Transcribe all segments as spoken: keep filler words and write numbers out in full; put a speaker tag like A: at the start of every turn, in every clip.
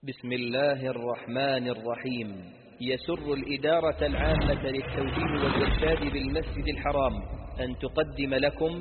A: بسم الله الرحمن الرحيم. يسر الإدارة العامة للتوجيه والإرشاد بالمسجد الحرام أن تقدم لكم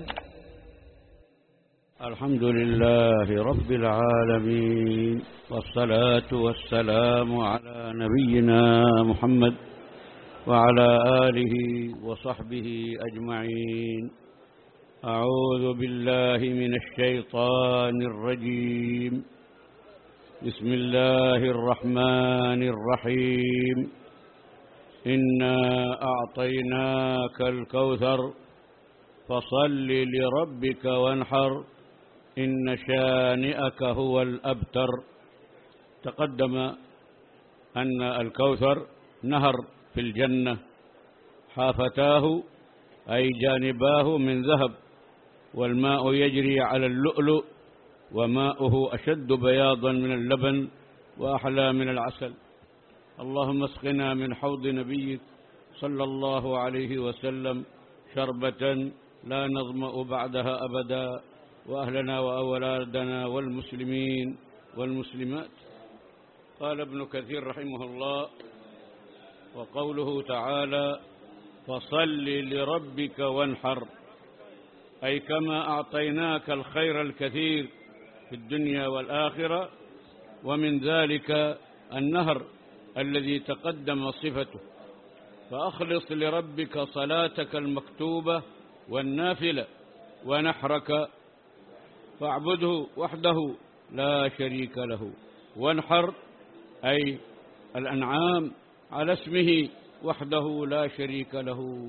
B: الحمد لله رب العالمين، والصلاة والسلام على نبينا محمد وعلى آله وصحبه أجمعين. أعوذ بالله من الشيطان الرجيم. بسم الله الرحمن الرحيم. إنا أعطيناك الكوثر فصل لربك وانحر إن شانئك هو الأبتر. تقدم أن الكوثر نهر في الجنة، حافتاه أي جانباه من ذهب، والماء يجري على اللؤلؤ، وماؤه أشد بياضا من اللبن وأحلى من العسل. اللهم اسقنا من حوض نبيك صلى الله عليه وسلم شربة لا نظمأ بعدها أبدا، وأهلنا وأولادنا والمسلمين والمسلمات. قال ابن كثير رحمه الله: وقوله تعالى فصل لربك وانحر، أي كما أعطيناك الخير الكثير في الدنيا والآخرة، ومن ذلك النهر الذي تقدم صفته، فأخلص لربك صلاتك المكتوبة والنافلة، ونحرك فاعبده وحده لا شريك له. وانحر أي الأنعام على اسمه وحده لا شريك له.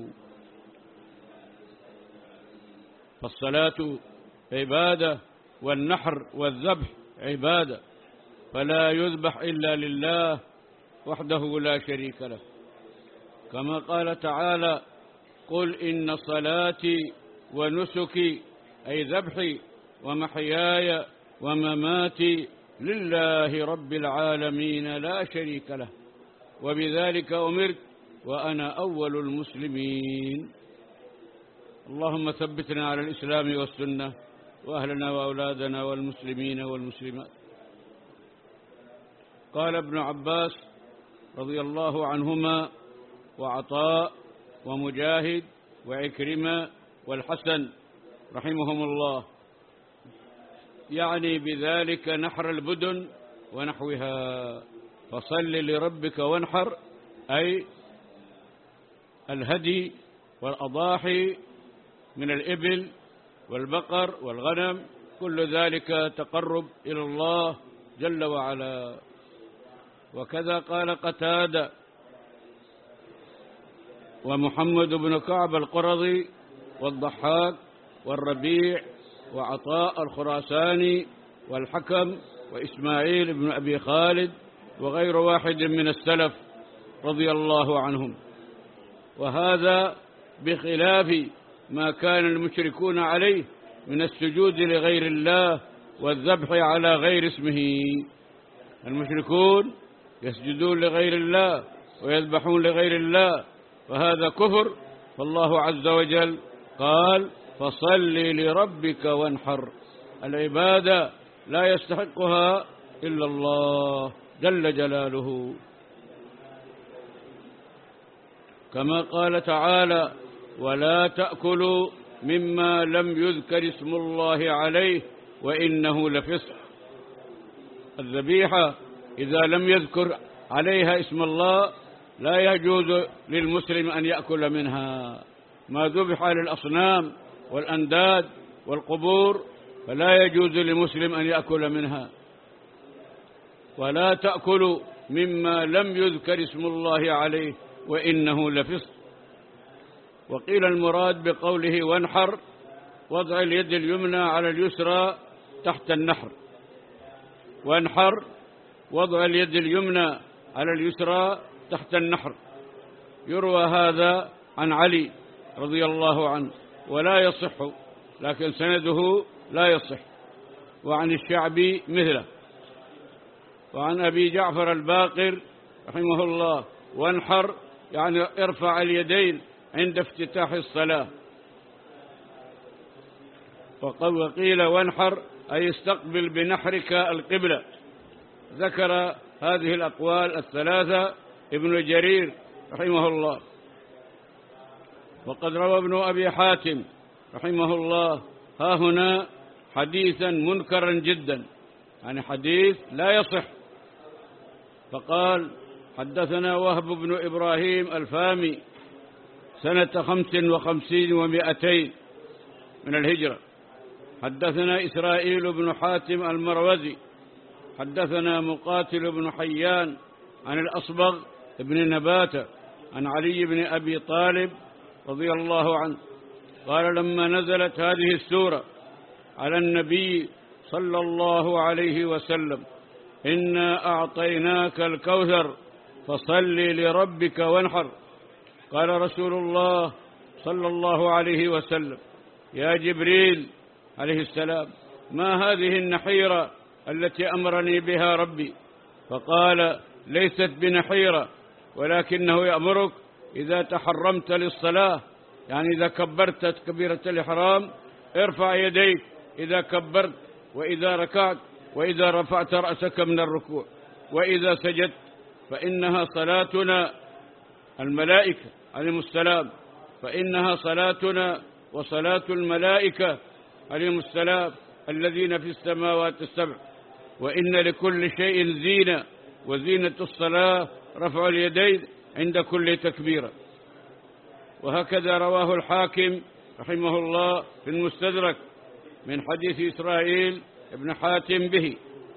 B: فالصلاة عبادة، والنحر والذبح عبادة، فلا يذبح إلا لله وحده لا شريك له، كما قال تعالى: قل إن صلاتي ونسكي، أي ذبحي ومحياي ومماتي، لله رب العالمين لا شريك له، وبذلك أمرت وأنا أول المسلمين. اللهم ثبتنا على الإسلام والسنة، وأهلنا وأولادنا والمسلمين والمسلمات. قال ابن عباس رضي الله عنهما، وعطاء ومجاهد وعكرمة والحسن رحمهم الله، يعني بذلك نحر البدن ونحوها. فصل لربك وانحر أي الهدي والأضاحي من الإبل والبقر والغنم، كل ذلك تقرب إلى الله جل وعلا. وكذا قال قتادة ومحمد بن كعب القرظي والضحاك والربيع وعطاء الخراساني والحكم وإسماعيل بن أبي خالد وغير واحد من السلف رضي الله عنهم. وهذا بخلاف ما كان المشركون عليه من السجود لغير الله والذبح على غير اسمه. المشركون يسجدون لغير الله ويذبحون لغير الله، فهذا كفر. فالله عز وجل قال: فصل لربك وانحر. العبادة لا يستحقها إلا الله جل جلاله، كما قال تعالى: ولا تأكلوا مما لم يذكر اسم الله عليه وإنه لفسق. الذبيحة إذا لم يذكر عليها اسم الله لا يجوز للمسلم أن يأكل منها. ما ذبح للأصنام والأنداد والقبور فلا يجوز للمسلم أن يأكل منها. ولا تأكلوا مما لم يذكر اسم الله عليه وإنه لفسق. وقيل المراد بقوله وانحر وضع اليد اليمنى على اليسرى تحت النحر. وانحر وضع اليد اليمنى على اليسرى تحت النحر. يروى هذا عن علي رضي الله عنه ولا يصح، لكن سنده لا يصح. وعن الشعبي مثله. وعن أبي جعفر الباقر رحمه الله: وانحر يعني ارفع اليدين عند افتتاح الصلاة. وقيل وانحر أي استقبل بنحرك القبلة. ذكر هذه الأقوال الثلاثة ابن جرير رحمه الله. وقد روى ابن أبي حاتم رحمه الله ها هنا حديثا منكرا جدا، يعني حديث لا يصح. فقال: حدثنا وهب بن إبراهيم الفامي سنة خمس وخمسين ومائتين من الهجرة. حدثنا إسرائيل بن حاتم المروزي حدثنا مقاتل بن حيان عن الأصبغ بن نباتة عن علي بن أبي طالب رضي الله عنه قال: لما نزلت هذه السورة على النبي صلى الله عليه وسلم: إنا أعطيناك الكوثر فصل لربك وانحر، قال رسول الله صلى الله عليه وسلم: يا جبريل عليه السلام، ما هذه النحيرة التي أمرني بها ربي؟ فقال: ليست بنحيرة، ولكنه يأمرك إذا تحرمت للصلاة، يعني إذا كبرت كبيرة الإحرام ارفع يديك إذا كبرت، وإذا ركعت، وإذا رفعت رأسك من الركوع، وإذا سجدت، فإنها صلاتنا الملائكة عليهم السلام، فإنها صلاتنا وصلاة الملائكة عليهم السلام الذين في السماوات السبع، وإن لكل شيء زينة، وزينة الصلاة رفع اليدين عند كل تكبيرة. وهكذا رواه الحاكم رحمه الله في المستدرك من حديث إسرائيل ابن حاتم به،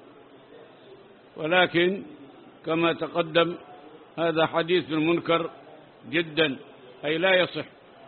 B: ولكن كما تقدم هذا حديث منكر جدا، أي لا يصح.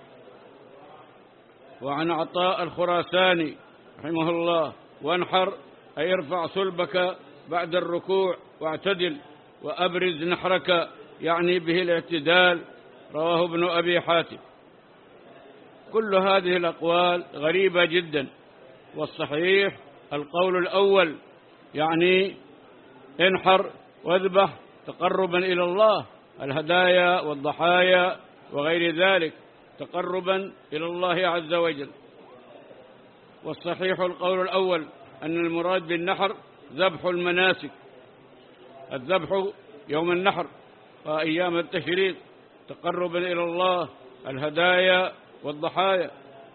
B: وعن عطاء الخراساني رحمه الله: وانحر أي ارفع صلبك بعد الركوع واعتدل، وأبرز نحرك، يعني به الاعتدال، رواه ابن أبي حاتم. كل هذه الأقوال غريبة جدا، والصحيح القول الأول، يعني انحر واذبح تقربا إلى الله، الهدايا والضحايا وغير ذلك تقربا إلى الله عز وجل. والصحيح القول الأول أن المراد بالنحر ذبح المناسك، الذبح يوم النحر وأيام التشريق تقربا إلى الله، الهدايا والضحايا.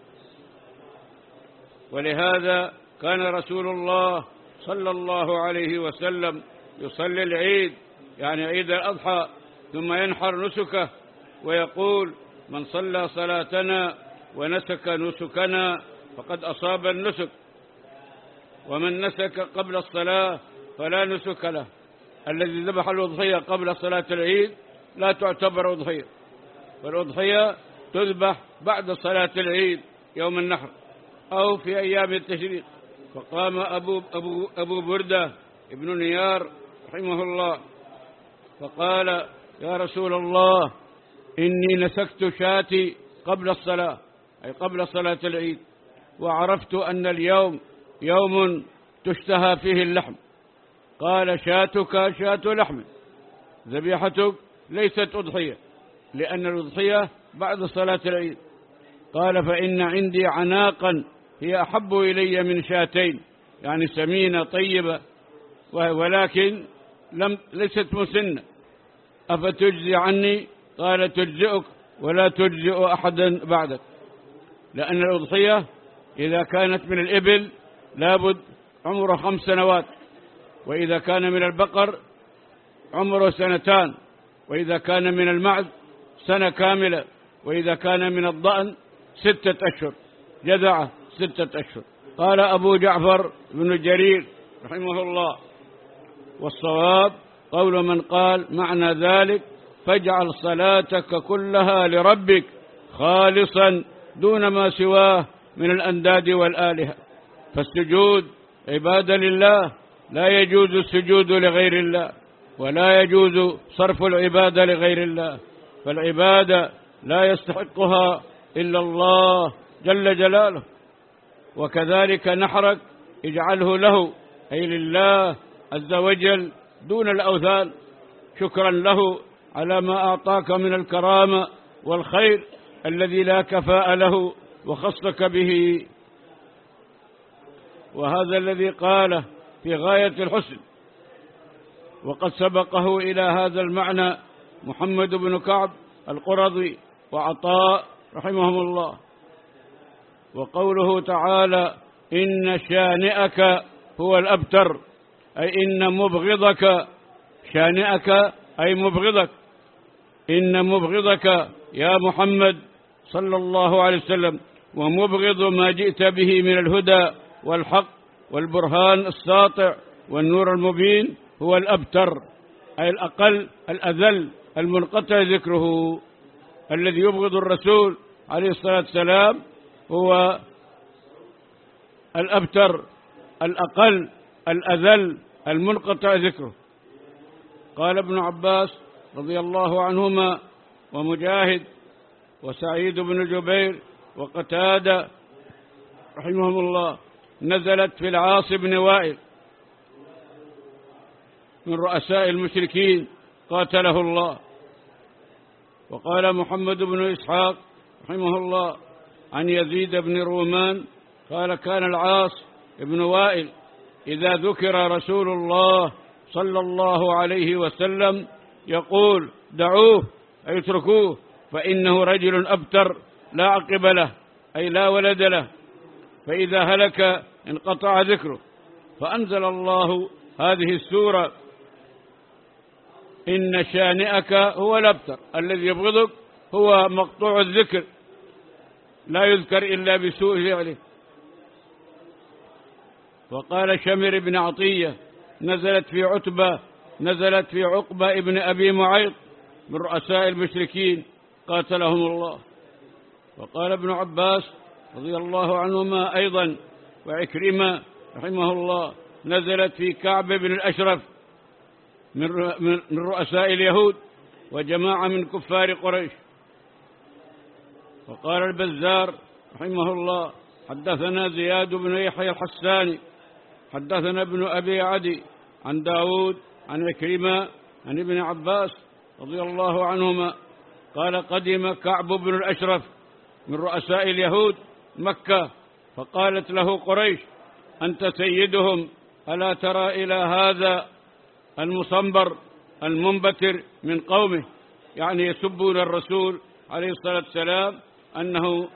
B: ولهذا كان رسول الله صلى الله عليه وسلم يصلي العيد، يعني عيد الأضحى، ثم ينحر نسكه ويقول: من صلى صلاتنا ونسك نسكنا فقد أصاب النسك، ومن نسك قبل الصلاة فلا نسك له. الذي ذبح الأضحية قبل صلاة العيد لا تعتبر أضحية، والأضحية تذبح بعد صلاة العيد يوم النحر أو في أيام التشريق. فقام أبو, أبو, أبو بردة ابن نيار رحمه الله فقال: يا رسول الله، إني نسكت شاتي قبل الصلاة، أي قبل صلاة العيد، وعرفت أن اليوم يوم تشتهى فيه اللحم. قال: شاتك شات لحم، ذبيحتك ليست أضحية، لأن الأضحية بعد صلاة العيد. قال: فإن عندي عناقا هي أحب إلي من شاتين، يعني سمينة طيبة، ولكن لم ليست مسنة، أفتجزي عني؟ قال: تجزئك ولا تجزئ أحدا بعدك، لأن الأضحية إذا كانت من الإبل لابد عمره خمس سنوات، وإذا كان من البقر عمره سنتان، وإذا كان من المعز سنة كاملة، وإذا كان من الضأن ستة أشهر، جذعة ستة أشهر. قال أبو جعفر بن جرير رحمه الله: والصواب قول من قال معنى ذلك: فاجعل صلاتك كلها لربك خالصا دون ما سواه من الأنداد والآلهة. فالسجود عبادة لله، لا يجوز السجود لغير الله، ولا يجوز صرف العبادة لغير الله، فالعبادة لا يستحقها إلا الله جل جلاله. وكذلك نحرك اجعله له، أي لله عز وجل دون الأوثان، شكرا له على ما أعطاك من الكرامة والخير الذي لا كفاء له وخصك به. وهذا الذي قاله في غاية الحسن: وقد سبقه إلى هذا المعنى محمد بن كعب القرظي وعطاء رحمهم الله. وقوله تعالى إن شانئك هو الأبتر، أي إن مبغضك، شانئك أي مبغضك، إن مبغضك يا محمد صلى الله عليه وسلم ومبغض ما جئت به من الهدى والحق والبرهان الساطع والنور المبين هو الأبتر، أي الأقل الأذل المنقطع ذكره. الذي يبغض الرسول عليه الصلاة والسلام هو الأبتر الأقل الأذل المنقطع ذكره. قال ابن عباس رضي الله عنهما ومجاهد وسعيد بن جبير وقتادة رحمهم الله نزلت في العاص بن وائل من رؤساء المشركين قاتله الله. وقال محمد بن إسحاق رحمه الله عن يزيد بن رومان قال كان العاص بن وائل إذا ذكر رسول الله صلى الله عليه وسلم يقول دعوه أي اتركوه فإنه رجل أبتر لا عقب له، أي لا ولد له، فإذا هلك انقطع ذكره. فأنزل الله هذه السورة إن شانئك هو الأبتر، الذي يبغضك هو مقطوع الذكر لا يذكر إلا بسوء فعله. وقال شمر بن عطية نزلت في عتبة نزلت في عقبة ابن أبي معيط من رؤساء المشركين قاتلهم الله. وقال ابن عباس رضي الله عنهما أيضا وعكرمة رحمه الله نزلت في كعب بن الأشرف من رؤساء اليهود وجماعة من كفار قريش. وقال البزار رحمه الله حدثنا زياد بن يحيى الحساني حدثنا ابن أبي عدي عن داود عن عكرمة عن ابن عباس رضي الله عنهما قال قدم كعب بن الأشرف من رؤساء اليهود مكة فقالت له قريش أنت سيدهم ألا ترى إلى هذا المصنبر المنبتر من قومه، يعني يسبون الرسول عليه الصلاة والسلام أنه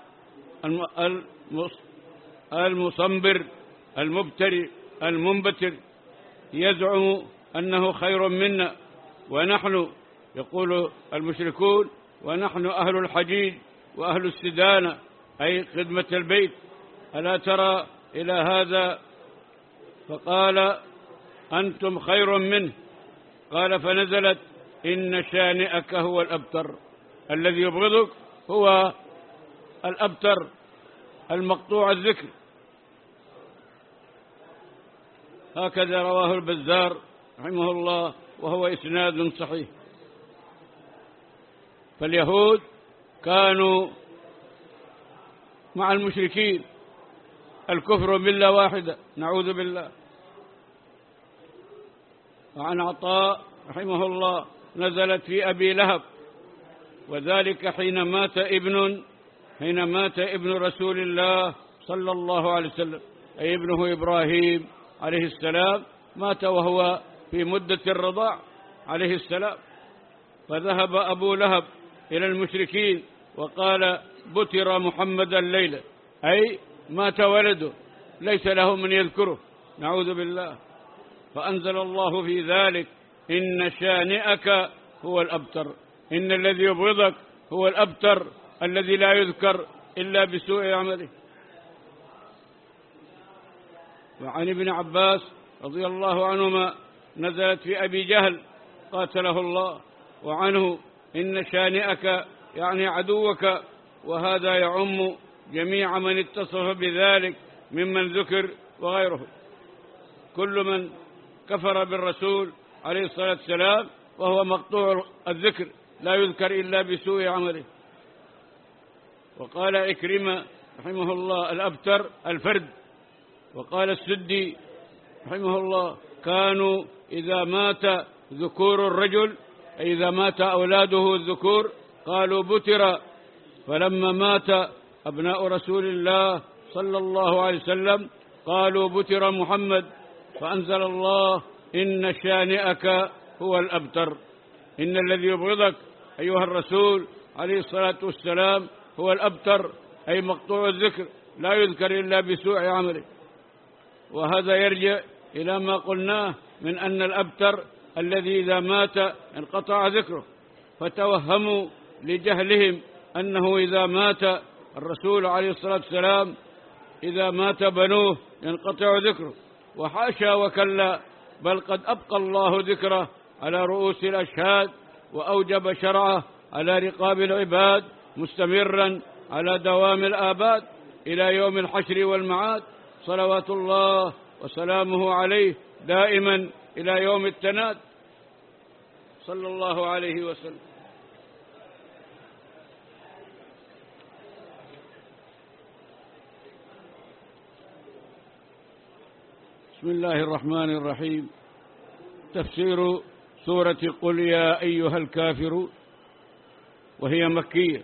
B: المصنبر المبتري المنبتر يزعم أنه خير منا، ونحن يقول المشركون ونحن أهل الحجيج وأهل السدانة أي خدمة البيت، ألا ترى إلى هذا؟ فقال أنتم خير منه. قال فنزلت إن شانئك هو الأبتر، الذي يبغضك هو الأبتر المقطوع الذكر. هكذا رواه البزار رحمه الله وهو إسناد صحيح. فاليهود كانوا مع المشركين الكفر ملة واحدة نعوذ بالله. وعن عطاء رحمه الله نزلت في أبي لهب وذلك حين مات ابن حين مات ابن رسول الله صلى الله عليه وسلم، أي ابنه إبراهيم عليه السلام مات وهو في مدة الرضاع عليه السلام. فذهب أبو لهب إلى المشركين وقال بتر محمد الليلة، أي مات ولده ليس له من يذكره نعوذ بالله. فأنزل الله في ذلك إن شانئك هو الأبتر، إن الذي يبغضك هو الأبتر الذي لا يذكر إلا بسوء عمله. وعن ابن عباس رضي الله عنهما نزلت في أبي جهل قاتله الله، وعنه إن شانئك يعني عدوك، وهذا يعم جميع من اتصف بذلك ممن ذكر وغيره. كل من كفر بالرسول عليه الصلاة والسلام وهو مقطوع الذكر لا يذكر إلا بسوء عمله. وقال عكرمة رحمه الله الأبتر الفرد. وقال السدي رحمه الله كانوا إذا مات ذكور الرجل أي إذا مات أولاده الذكور قالوا بتر، فلما مات أبناء رسول الله صلى الله عليه وسلم قالوا بتر محمد، فأنزل الله إن شانئك هو الأبتر. إن الذي يبغضك أيها الرسول عليه الصلاة والسلام هو الأبتر، أي مقطوع الذكر، لا يذكر إلا بسوء عمله. وهذا يرجع إلى ما قلناه من أن الأبتر الذي إذا مات انقطع ذكره، فتوهموا لجهلهم أنه إذا مات الرسول عليه الصلاة والسلام إذا مات بنوه ينقطع ذكره، وحاشا وكلا، بل قد أبقى الله ذكره على رؤوس الأشهاد، وأوجب شرعه على رقاب العباد مستمرا على دوام الآباد إلى يوم الحشر والمعاد، صلوات الله وسلامه عليه دائما إلى يوم التناد، صلى الله عليه وسلم. بسم الله الرحمن الرحيم. تفسير سورة قل يا أيها الكافرون، وهي مكية.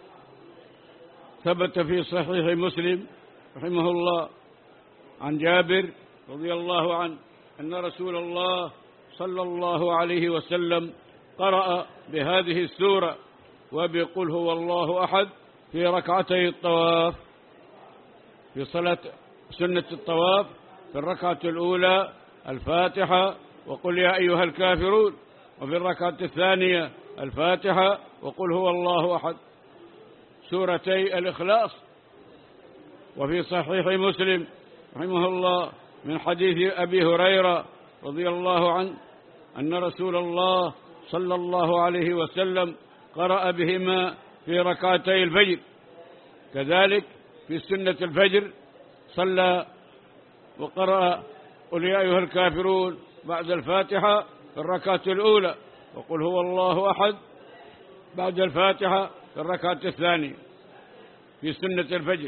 B: ثبت في صحيح مسلم رحمه الله عن جابر رضي الله عنه أن رسول الله صلى الله عليه وسلم قرأ بهذه السورة وبقل هو الله أحد في ركعتي الطواف، في صلاة سنة الطواف، في الركعة الأولى الفاتحة وقل يا أيها الكافرون، وفي الركعة الثانية الفاتحة وقل هو الله أحد، سورتي الإخلاص. وفي صحيح مسلم رحمه الله من حديث أبي هريرة رضي الله عنه أن رسول الله صلى الله عليه وسلم قرأ بهما في ركعتي الفجر. كذلك في سنة الفجر صلى وقرأ قل يا أيها الكافرون بعد الفاتحة في الركعة الأولى، وقل هو الله أحد بعد الفاتحة في الركعة الثانية في سنة الفجر،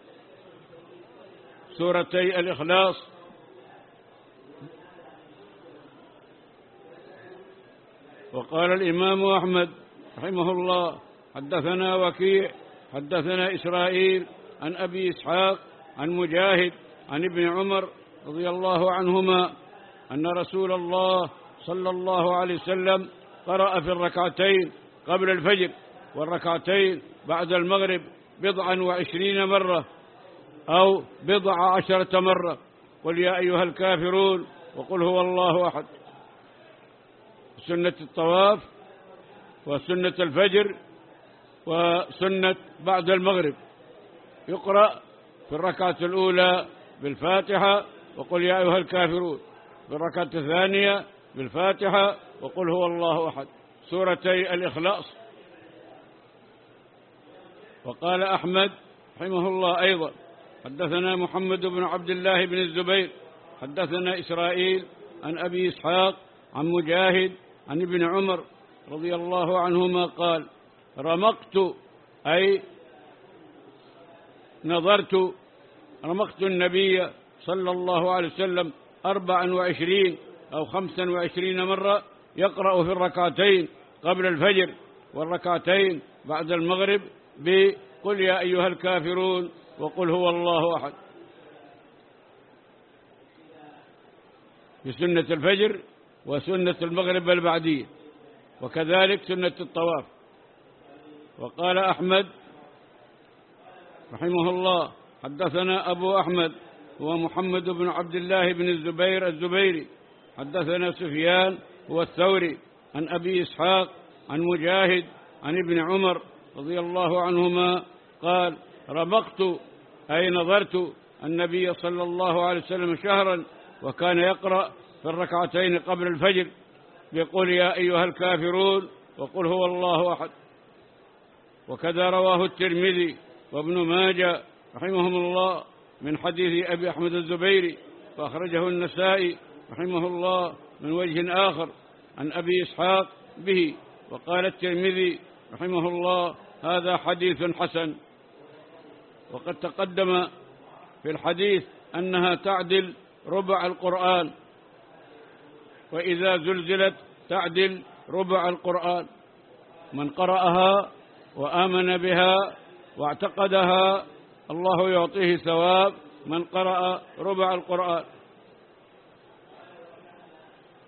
B: سورتي الإخلاص. وقال الإمام أحمد رحمه الله حدثنا وكيع حدثنا إسرائيل عن أبي إسحاق عن مجاهد عن ابن عمر رضي الله عنهما أن رسول الله صلى الله عليه وسلم قرأ في الركعتين قبل الفجر والركعتين بعد المغرب بضعا وعشرين مرة أو بضع عشرة مرة قل يا أيها الكافرون وقل هو الله أحد، سنة الطواف وسنة الفجر وسنة بعد المغرب. يقرأ في الركعة الأولى بالفاتحة وقل يا أيها الكافرون، في الركعة الثانية بالفاتحة وقل هو الله أحد، سورتي الإخلاص. وقال أحمد رحمه الله أيضا حدثنا محمد بن عبد الله بن الزبير حدثنا إسرائيل عن أبي إسحاق عن مجاهد عن ابن عمر رضي الله عنهما قال رمقت أي نظرت رمقت النبي صلى الله عليه وسلم أربعا وعشرين أو خمسا وعشرين مرة يقرأ في الركعتين قبل الفجر والركعتين بعد المغرب بقل يا أيها الكافرون وقل هو الله أحد، في سنة الفجر وسنة المغرب البعدية، وكذلك سنة الطواف. وقال أحمد رحمه الله حدثنا أبو أحمد هو محمد بن عبد الله بن الزبير الزبيري حدثنا سفيان هو الثوري عن أبي إسحاق عن مجاهد عن ابن عمر رضي الله عنهما قال رمقت أي نظرت النبي صلى الله عليه وسلم شهرا وكان يقرأ في الركعتين قبل الفجر بقول يا أيها الكافرون وقل هو الله أحد. وكذا رواه الترمذي وابن ماجه رحمهم الله من حديث أبي أحمد الزبيري، فأخرجه النسائي رحمه الله من وجه آخر عن أبي إسحاق به. وقال الترمذي رحمه الله هذا حديث حسن. وقد تقدم في الحديث أنها تعدل ربع القرآن، وإذا زلزلت تعدل ربع القرآن. من قرأها وآمن بها واعتقدها الله يعطيه ثواب من قرأ ربع القرآن.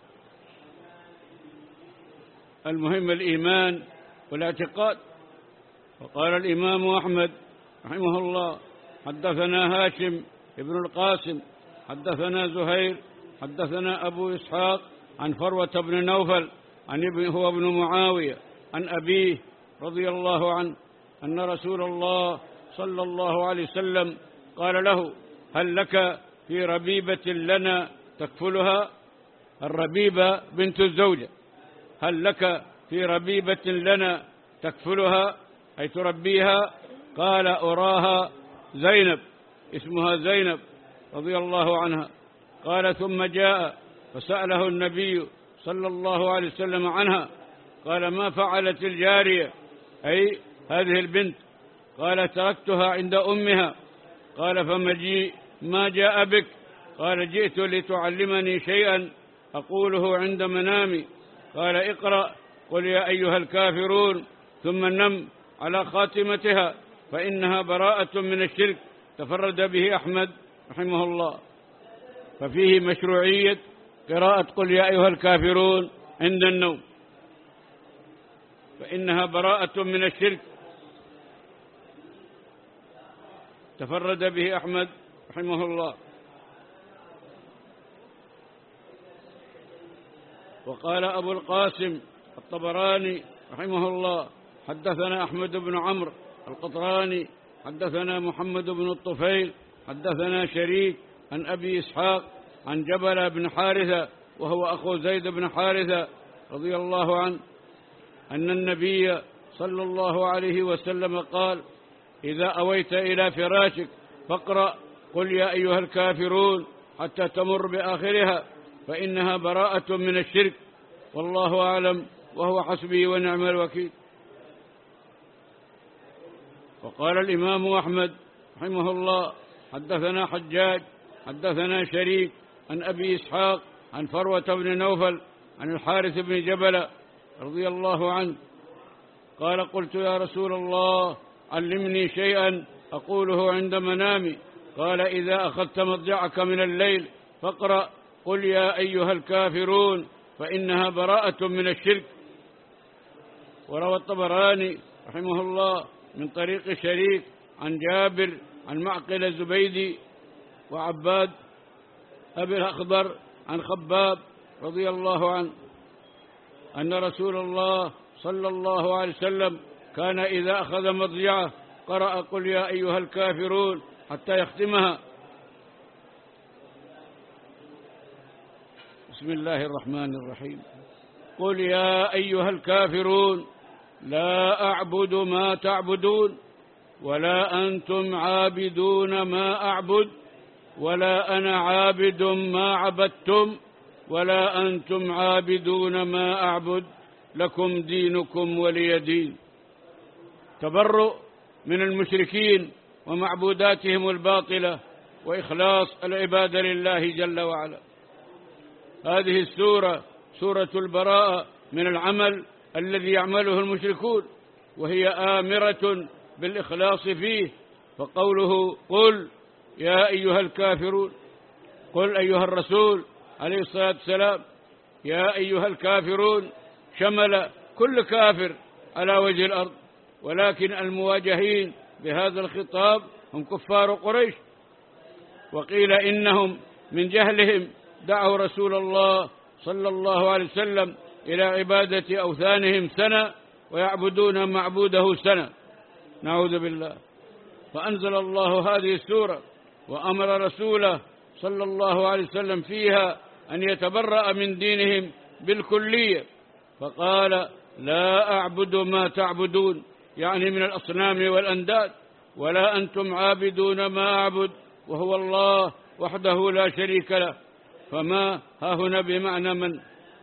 B: المهم الإيمان والاعتقاد. وقال الإمام أحمد رحمه الله: حدثنا هاشم ابن القاسم حدثنا زهير حدثنا أبو إسحاق عن فروة بن نوفل عن ابن هو ابن معاوية عن أبيه رضي الله عنه أن رسول الله صلى الله عليه وسلم قال له: هل لك في ربيبة لنا تكفلها؟ الربيبة بنت الزوجة. هل لك في ربيبة لنا تكفلها أي تربيها؟ قال: أراها زينب، اسمها زينب رضي الله عنها. قال: ثم جاء فسأله النبي صلى الله عليه وسلم عنها. قال: ما فعلت الجارية أي هذه البنت؟ قال: تركتها عند أمها. قال: فما جي ما جاء بك؟ قال: جئت لتعلمني شيئا أقوله عند منامي. قال: اقرأ قل يا أيها الكافرون ثم نم على خاتمتها فإنها براءة من الشرك. تفرد به أحمد رحمه الله. ففيه مشروعية قراءة قل يا أيها الكافرون عند النوم، فإنها براءة من الشرك. تفرد به أحمد رحمه الله. وقال أبو القاسم الطبراني رحمه الله: حدثنا أحمد بن عمرو القطراني حدثنا محمد بن الطفيل حدثنا شريك عن أبي إسحاق عن جبل بن حارثة وهو أخو زيد بن حارثة رضي الله عنه أن النبي صلى الله عليه وسلم قال: إذا أويت إلى فراشك فاقرأ قل يا أيها الكافرون حتى تمر بآخرها فإنها براءة من الشرك، والله أعلم وهو حسبي ونعم الوكيل. وقال الإمام أحمد رحمه الله: حدثنا حجاج حدثنا شريك عن أبي إسحاق عن فروة بن نوفل عن الحارث بن جبل رضي الله عنه قال: قلت يا رسول الله علمني شيئا أقوله عند منامي. قال: إذا أخذت مضجعك من الليل فاقرأ قل يا أيها الكافرون فإنها براءة من الشرك. وروى الطبراني رحمه الله من طريق شريك عن جابر عن معقل الزبيدي وعباد أبي الأخضر عن خباب رضي الله عنه أن رسول الله صلى الله عليه وسلم كان إذا أخذ مضجعه قرأ قل يا أيها الكافرون حتى يختمها. بسم الله الرحمن الرحيم. قل يا أيها الكافرون لا أعبد ما تعبدون ولا أنتم عابدون ما أعبد ولا أنا عابد ما عبدتم ولا أنتم عابدون ما أعبد لكم دينكم ولي دين. تبرؤ من المشركين ومعبوداتهم الباطلة وإخلاص العبادة لله جل وعلا. هذه السورة سورة البراءة من العمل الذي يعمله المشركون، وهي آمرة بالإخلاص فيه. فقوله قل يا أيها الكافرون، قل أيها الرسول عليه الصلاة والسلام يا أيها الكافرون شمل كل كافر على وجه الأرض، ولكن المواجهين بهذا الخطاب هم كفار قريش. وقيل إنهم من جهلهم دعوا رسول الله صلى الله عليه وسلم إلى عبادة أوثانهم سنة ويعبدون معبوده سنة، نعوذ بالله. فأنزل الله هذه السورة وأمر رسوله صلى الله عليه وسلم فيها أن يتبرأ من دينهم بالكلية، فقال لا أعبد ما تعبدون، يعني من الأصنام والأنداد، ولا أنتم عابدون ما أعبد، وهو الله وحده لا شريك له. فما ها هنا بمعنى من.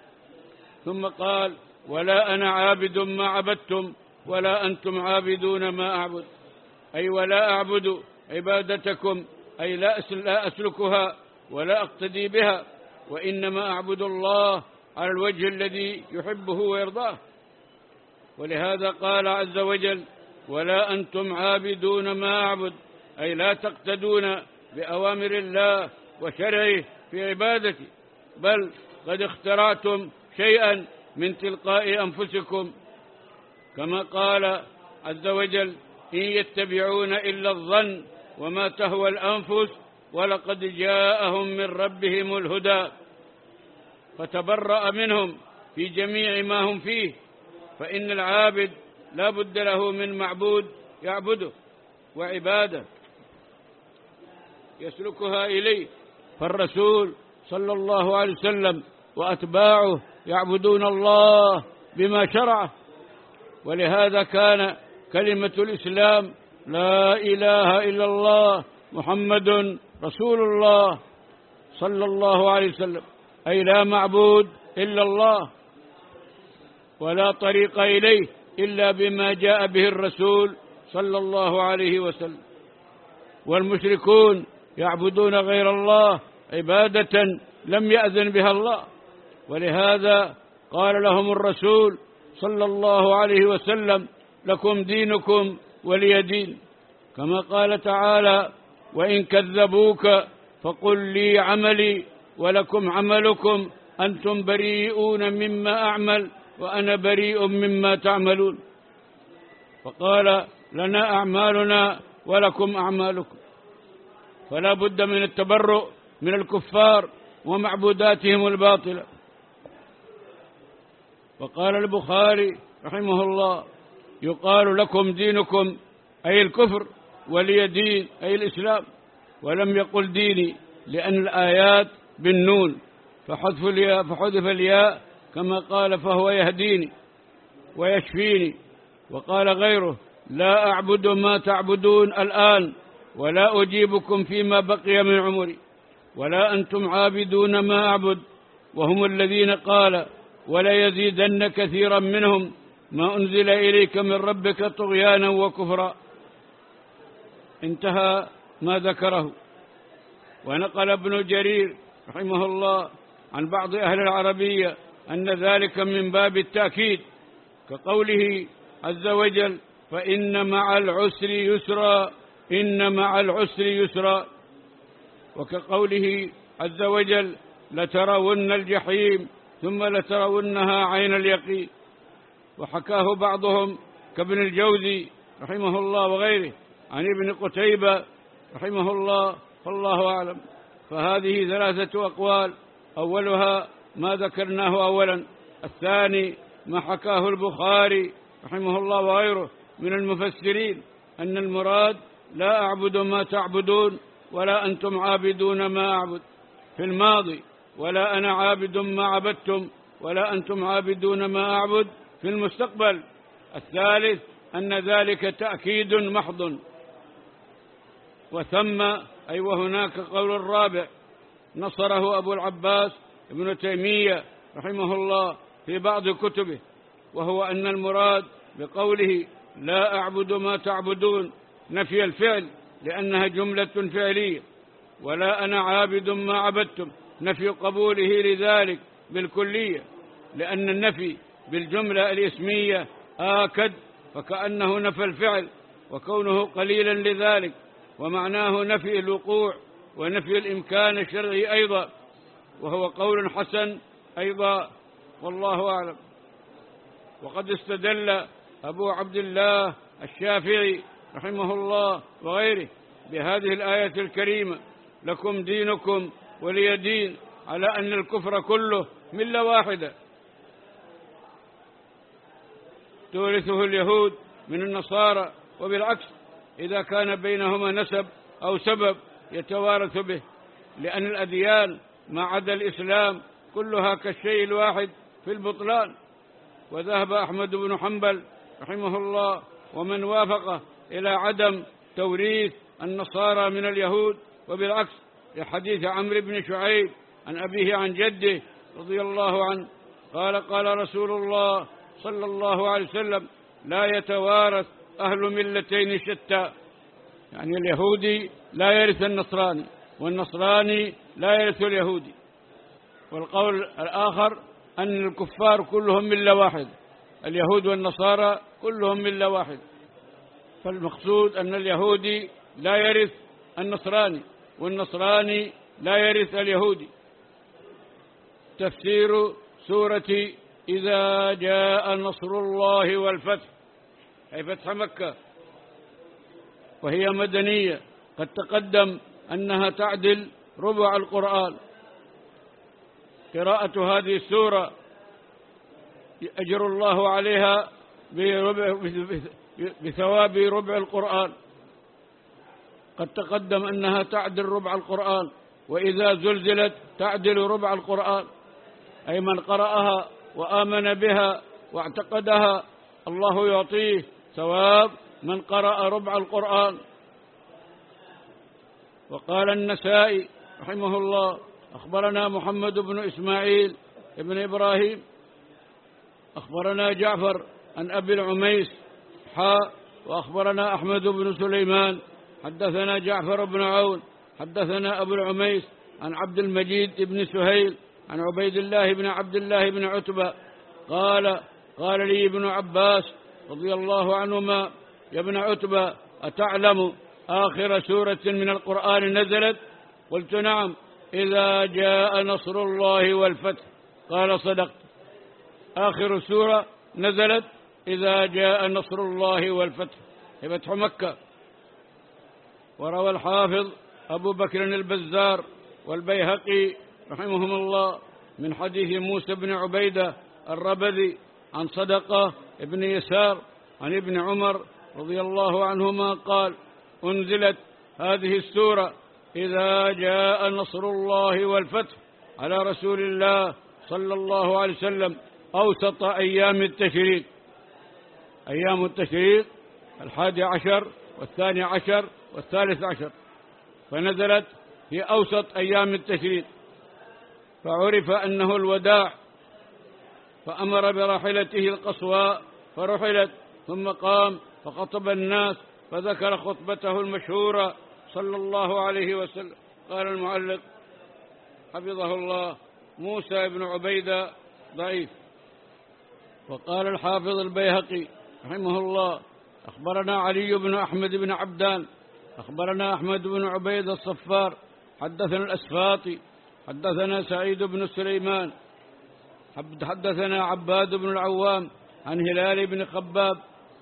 B: ثم قال ولا أنا عابد ما عبدتم ولا أنتم عابدون ما أعبد، أي ولا أعبد عبادتكم، أي لا أسلكها ولا أقتدي بها، وإنما أعبد الله على الوجه الذي يحبه ويرضاه. ولهذا قال عز وجل ولا أنتم عابدون ما أعبد، أي لا تقتدون بأوامر الله وشرعه في عبادتي، بل قد اخترعتم شيئا من تلقاء أنفسكم، كما قال عز وجل: إن يتبعون إلا الظن وما تهوى الأنفس ولقد جاءهم من ربهم الهدى. فتبرأ منهم في جميع ما هم فيه، فإن العابد لا بد له من معبود يعبده وعبادة يسلكها إليه. فالرسول صلى الله عليه وسلم وأتباعه يعبدون الله بما شرعه، ولهذا كان كلمة الإسلام لا إله إلا الله محمد رسول الله صلى الله عليه وسلم، أي لا معبود إلا الله، ولا طريق إليه إلا بما جاء به الرسول صلى الله عليه وسلم. والمشركون يعبدون غير الله عبادة لم يأذن بها الله، ولهذا قال لهم الرسول صلى الله عليه وسلم: لكم دينكم ولي دين. كما قال تعالى: وإن كذبوك فقل لي عملي ولكم عملكم أنتم بريئون مما أعمل وأنا بريء مما تعملون. فقال: لنا أعمالنا ولكم أعمالكم. فلا بد من التبرؤ من الكفار ومعبوداتهم الباطلة. وقال البخاري رحمه الله: يقال لكم دينكم أي الكفر، ولي دين أي الإسلام، ولم يقل ديني لأن الآيات بالنون فحذف الياء فحذف الياء كما قال: فهو يهديني ويشفيني. وقال غيره: لا أعبد ما تعبدون الآن ولا أجيبكم فيما بقي من عمري ولا أنتم عابدون ما أعبد. وهم الذين قال: ولا يزيدن كثيرا منهم ما أنزل إليك من ربك طغيانا وكفرا. انتهى ما ذكره. ونقل ابن جرير رحمه الله عن بعض أهل العربية أن ذلك من باب التأكيد، كقوله عز وجل: فإن مع العسر يسرا، إن مع العسر يسرا. وكقوله عز وجل: لترون الجحيم ثم لترونها عين اليقين. وحكاه بعضهم كابن الجوزي رحمه الله وغيره عن ابن قتيبة رحمه الله، فالله أعلم. فهذه ثلاثة أقوال: أولها ما ذكرناه أولا، الثاني ما حكاه البخاري رحمه الله وغيره من المفسرين أن المراد: لا أعبد ما تعبدون ولا أنتم عابدون ما أعبد، في الماضي، ولا أنا عابد ما عبدتم ولا أنتم عابدون ما أعبد، في المستقبل. الثالث أن ذلك تأكيد محض. وثم أي وهناك قول الرابع نصره أبو العباس ابن تيمية رحمه الله في بعض كتبه، وهو أن المراد بقوله لا أعبد ما تعبدون نفي الفعل لأنها جملة فعلية، ولا أنا عابد ما عبدتم نفي قبوله لذلك بالكلية، لأن النفي بالجملة الاسمية آكد، فكأنه نفى الفعل وكونه قليلا لذلك، ومعناه نفي الوقوع ونفي الإمكان الشرعي أيضا، وهو قول حسن أيضا، والله أعلم. وقد استدل أبو عبد الله الشافعي رحمه الله وغيره بهذه الآية الكريمة: لكم دينكم ولي دين، على أن الكفر كله ملة واحدة تورثه اليهود من النصارى، وبالعكس إذا كان بينهما نسب أو سبب يتوارث به، لأن الأديان ما عدا الإسلام كلها كالشيء الواحد في البطلان. وذهب أحمد بن حنبل رحمه الله ومن وافقه إلى عدم توريث النصارى من اليهود، وبالعكس لحديث عمرو بن شعيب عن أبيه عن جده رضي الله عنه قال: قال رسول الله صلى الله عليه وسلم: لا يتوارث أهل ملتين شتى، يعني اليهودي لا يرث النصراني والنصراني لا يرث اليهودي. والقول الآخر أن الكفار كلهم ملة واحد، اليهود والنصارى كلهم ملة واحد، فالمقصود أن اليهودي لا يرث النصراني والنصراني لا يرث اليهودي. تفسير سورة إذا جاء نصر الله والفتح، أي فتح مكة، وهي مدنية. قد تقدم أنها تعدل ربع القرآن. قراءة هذه السورة أجر الله عليها بثواب ربع القرآن. قد تقدم أنها تعدل ربع القرآن، وإذا زلزلت تعدل ربع القرآن، أي من قرأها وآمن بها واعتقدها الله يعطيه ثواب من قرأ ربع القرآن. وقال النسائي رحمه الله: أخبرنا محمد بن إسماعيل بن إبراهيم أخبرنا جعفر عن أبي العميس حاء وأخبرنا أحمد بن سليمان حدثنا جعفر بن عون حدثنا أبو العميس عن عبد المجيد بن سهيل عن عبيد الله بن عبد الله بن عتبة قال: قال لي ابن عباس رضي الله عنهما: يا ابن عتبة، أتعلم آخر سورة من القرآن نزلت؟ قلت: نعم، إذا جاء نصر الله والفتح. قال: صدقت، آخر سورة نزلت إذا جاء نصر الله والفتح، فتح مكة. وروى الحافظ أبو بكر البزار والبيهقي رحمهم الله من حديث موسى بن عبيدة الربذي عن صدقة ابن يسار عن ابن عمر رضي الله عنهما قال: أنزلت هذه السورة إذا جاء نصر الله والفتح على رسول الله صلى الله عليه وسلم أوسط أيام التشريق. أيام التشريق الحادي عشر والثاني عشر والثالث عشر، فنزلت في أوسط أيام التشريق، فعرف أنه الوداع، فأمر براحلته القصواء فرحلت، ثم قام فخطب الناس فذكر خطبته المشهورة صلى الله عليه وسلم. قال المعلق حفظه الله: موسى بن عبيدة ضعيف. وقال الحافظ البيهقي رحمه الله: أخبرنا علي بن أحمد بن عبدان أخبرنا أحمد بن عبيد الصفار حدثنا الأسفاطي حدثنا سعيد بن سليمان حدثنا عباد بن العوام عن هلال بن خباب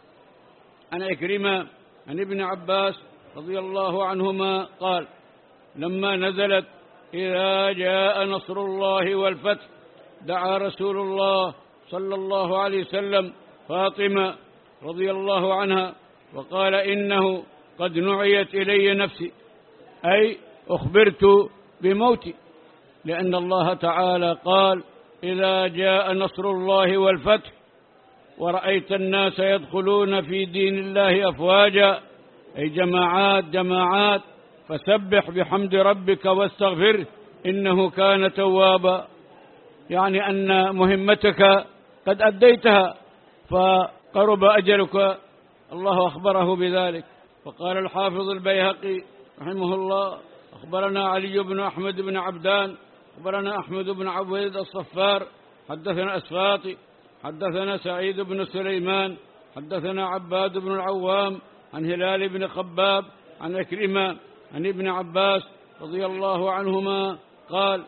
B: عن عكرمة عن ابن عباس رضي الله عنهما قال: لما نزلت إذا جاء نصر الله والفتح دعا رسول الله صلى الله عليه وسلم فاطمة رضي الله عنها وقال: إنه قد نعيت إلي نفسي، أي أخبرت بموتي، لأن الله تعالى قال: إذا جاء نصر الله والفتح ورأيت الناس يدخلون في دين الله أفواجا، أي جماعات جماعات، فسبح بحمد ربك واستغفره إنه كان توابا، يعني أن مهمتك قد أديتها فقرب أجلك، الله أخبره بذلك. وقال الحافظ البيهقي رحمه الله: أخبرنا علي بن أحمد بن عبدان أخبرنا أحمد بن عبيد الصفار حدثنا أسفاطي حدثنا سعيد بن سليمان حدثنا عباد بن العوام عن هلال بن خباب عن عكرمة عن ابن عباس رضي الله عنهما قال: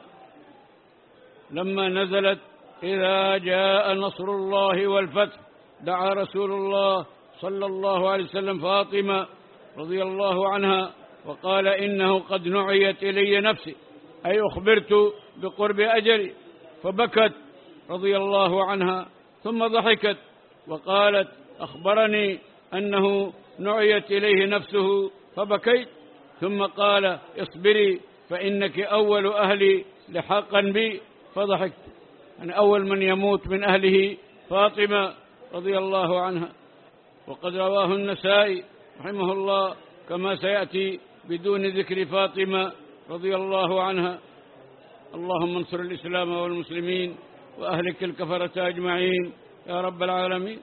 B: لما نزلت إذا جاء نصر الله والفتح دعا رسول الله صلى الله عليه وسلم فاطمة رضي الله عنها وقال: إنه قد نعيت إلي نفسي، أي أخبرت بقرب أجلي، فبكت رضي الله عنها ثم ضحكت وقالت: أخبرني أنه نعيت إليه نفسه فبكيت، ثم قال: اصبري فإنك أول أهلي لحقا بي، فضحكت. يعني أول من يموت من أهله فاطمة رضي الله عنها. وقد رواه النسائي رحمه الله كما سيأتي بدون ذكر فاطمة رضي الله عنها. اللهم انصر الإسلام والمسلمين وأهلك الكفرة أجمعين يا رب العالمين.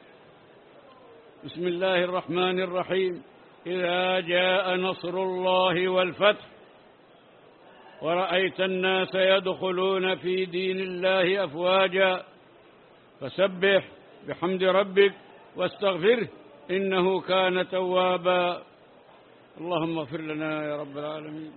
B: بسم الله الرحمن الرحيم. إذا جاء نصر الله والفتح ورأيت الناس يدخلون في دين الله أفواجا فسبح بحمد ربك واستغفره إنه كان توابا. اللهم اغفر لنا يا رب العالمين.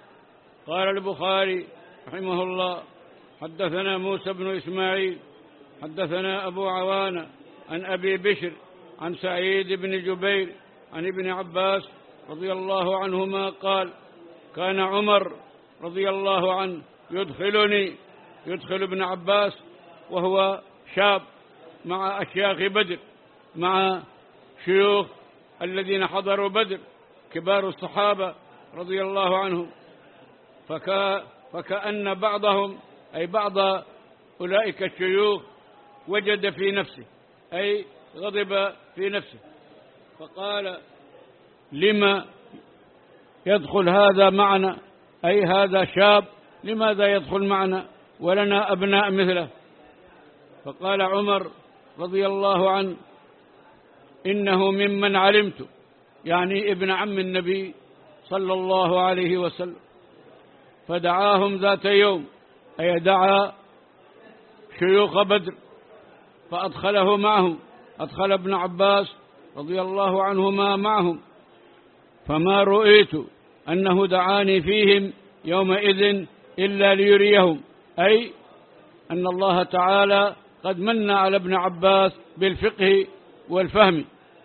B: قال البخاري رحمه الله: حدثنا موسى بن إسماعيل حدثنا أبو عوانة عن أبي بشر عن سعيد بن جبير عن ابن عباس رضي الله عنهما قال: كان عمر رضي الله عنه يدخلني يدخل ابن عباس وهو شاب مع أشياخ بدر، مع شيوخ الذين حضروا بدر كبار الصحابة رضي الله عنهم، فكا فكأن بعضهم أي بعض أولئك الشيوخ وجد في نفسه أي غضب في نفسه، فقال: لما يدخل هذا معنا؟ أي هذا شاب لماذا يدخل معنا ولنا أبناء مثله؟ فقال عمر رضي الله عنه: إنه ممن علمت، يعني ابن عم النبي صلى الله عليه وسلم. فدعاهم ذات يوم، أي دعا شيوخ بدر فأدخله معهم، أدخل ابن عباس رضي الله عنهما معهم، فما رؤيت أنه دعاني فيهم يومئذ إلا ليريهم، أي أن الله تعالى قد من على ابن عباس بالفقه والفهم.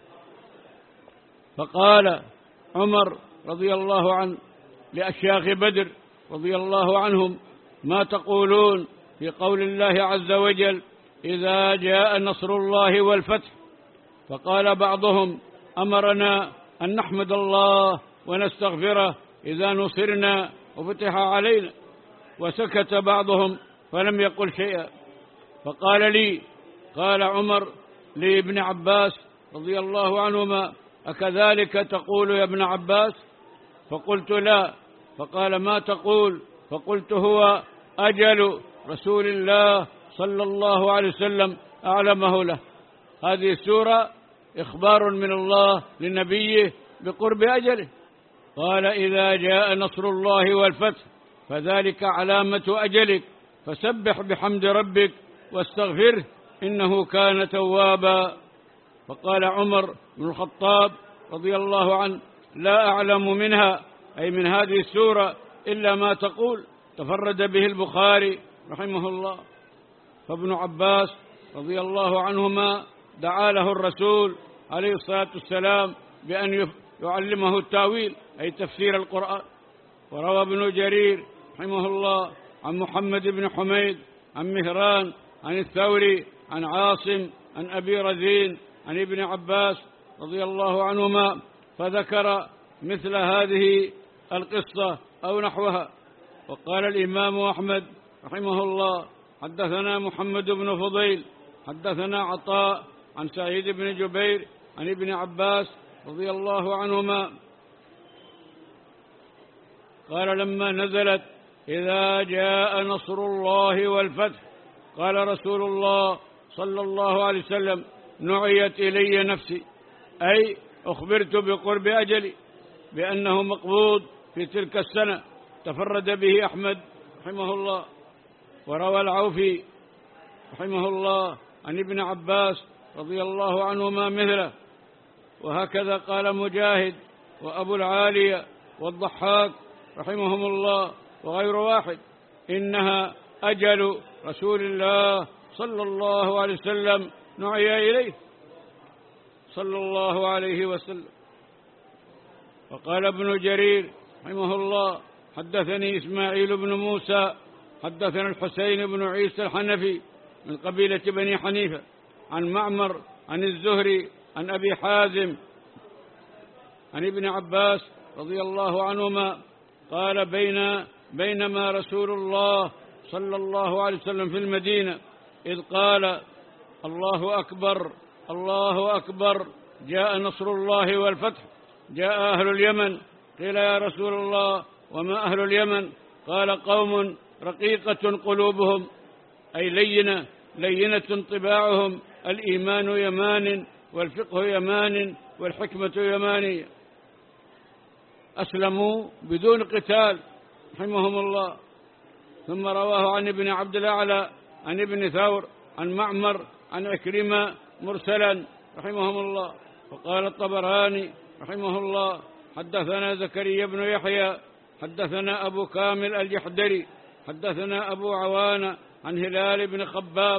B: فقال عمر رضي الله عنه لأشياخ بدر رضي الله عنهم: ما تقولون في قول الله عز وجل: إذا جاء نصر الله والفتح؟ فقال بعضهم: أمرنا أن نحمد الله ونستغفره إذا نصرنا وفتح علينا. وسكت بعضهم فلم يقل شيئا. فقال لي قال عمر لابن عباس رضي الله عنهما: أكذلك تقول يا ابن عباس؟ فقلت: لا. فقال: ما تقول؟ فقلت: هو أجل رسول الله صلى الله عليه وسلم أعلمه له. هذه السورة إخبار من الله لنبيه بقرب أجله. قال: إذا جاء نصر الله والفتح فذلك علامة أجلك، فسبح بحمد ربك واستغفره إنه كان توابا. فقال عمر بن الخطاب رضي الله عنه: لا أعلم منها، أي من هذه السورة، إلا ما تقول. تفرد به البخاري رحمه الله. فابن عباس رضي الله عنهما دعا له الرسول عليه الصلاة والسلام بأن يعلمه التاويل، أي تفسير القرآن. وروى ابن جرير رحمه الله عن محمد بن حميد عن مهران عن الثوري عن عاصم عن أبي رزين عن ابن عباس رضي الله عنهما، فذكر مثل هذه القصة أو نحوها. وقال الإمام أحمد رحمه الله: حدثنا محمد بن فضيل حدثنا عطاء عن سعيد بن جبير عن ابن عباس رضي الله عنهما قال: لما نزلت إذا جاء نصر الله والفتح قال رسول الله صلى الله عليه وسلم: نعيت إلي نفسي، أي أخبرت بقرب أجلي بأنه مقبوض في تلك السنة. تفرد به أحمد رحمه الله. وروى العوفي رحمه الله عن ابن عباس رضي الله عنهما مثله. وهكذا قال مجاهد وأبو العالية والضحاك رحمهم الله وغير واحد: إنها أجل رسول الله صلى الله عليه وسلم نعي إليه صلى الله عليه وسلم. وقال ابن جرير رحمه الله: حدثني إسماعيل بن موسى حدثنا الحسين بن عيسى الحنفي من قبيلة بني حنيفة عن معمر عن الزهري عن أبي حازم عن ابن عباس رضي الله عنهما قال: بين بينما رسول الله صلى الله عليه وسلم في المدينة إذ قال: الله أكبر الله أكبر، جاء نصر الله والفتح، جاء أهل اليمن. قيل: يا رسول الله وما أهل اليمن؟ قال: قوم رقيقة قلوبهم، أي لينة لينة طباعهم، الإيمان يمان والفقه يمان والحكمة يمانية. أسلموا بدون قتال رحمهم الله. ثم رواه عن ابن عبد الأعلى عن ابن ثور عن معمر عن عكرمة مرسلا رحمهم الله. وقال الطبراني رحمه الله: حدثنا زكريا بن يحيى حدثنا أبو كامل الجحدري حدثنا أبو عوانة عن هلال بن خباب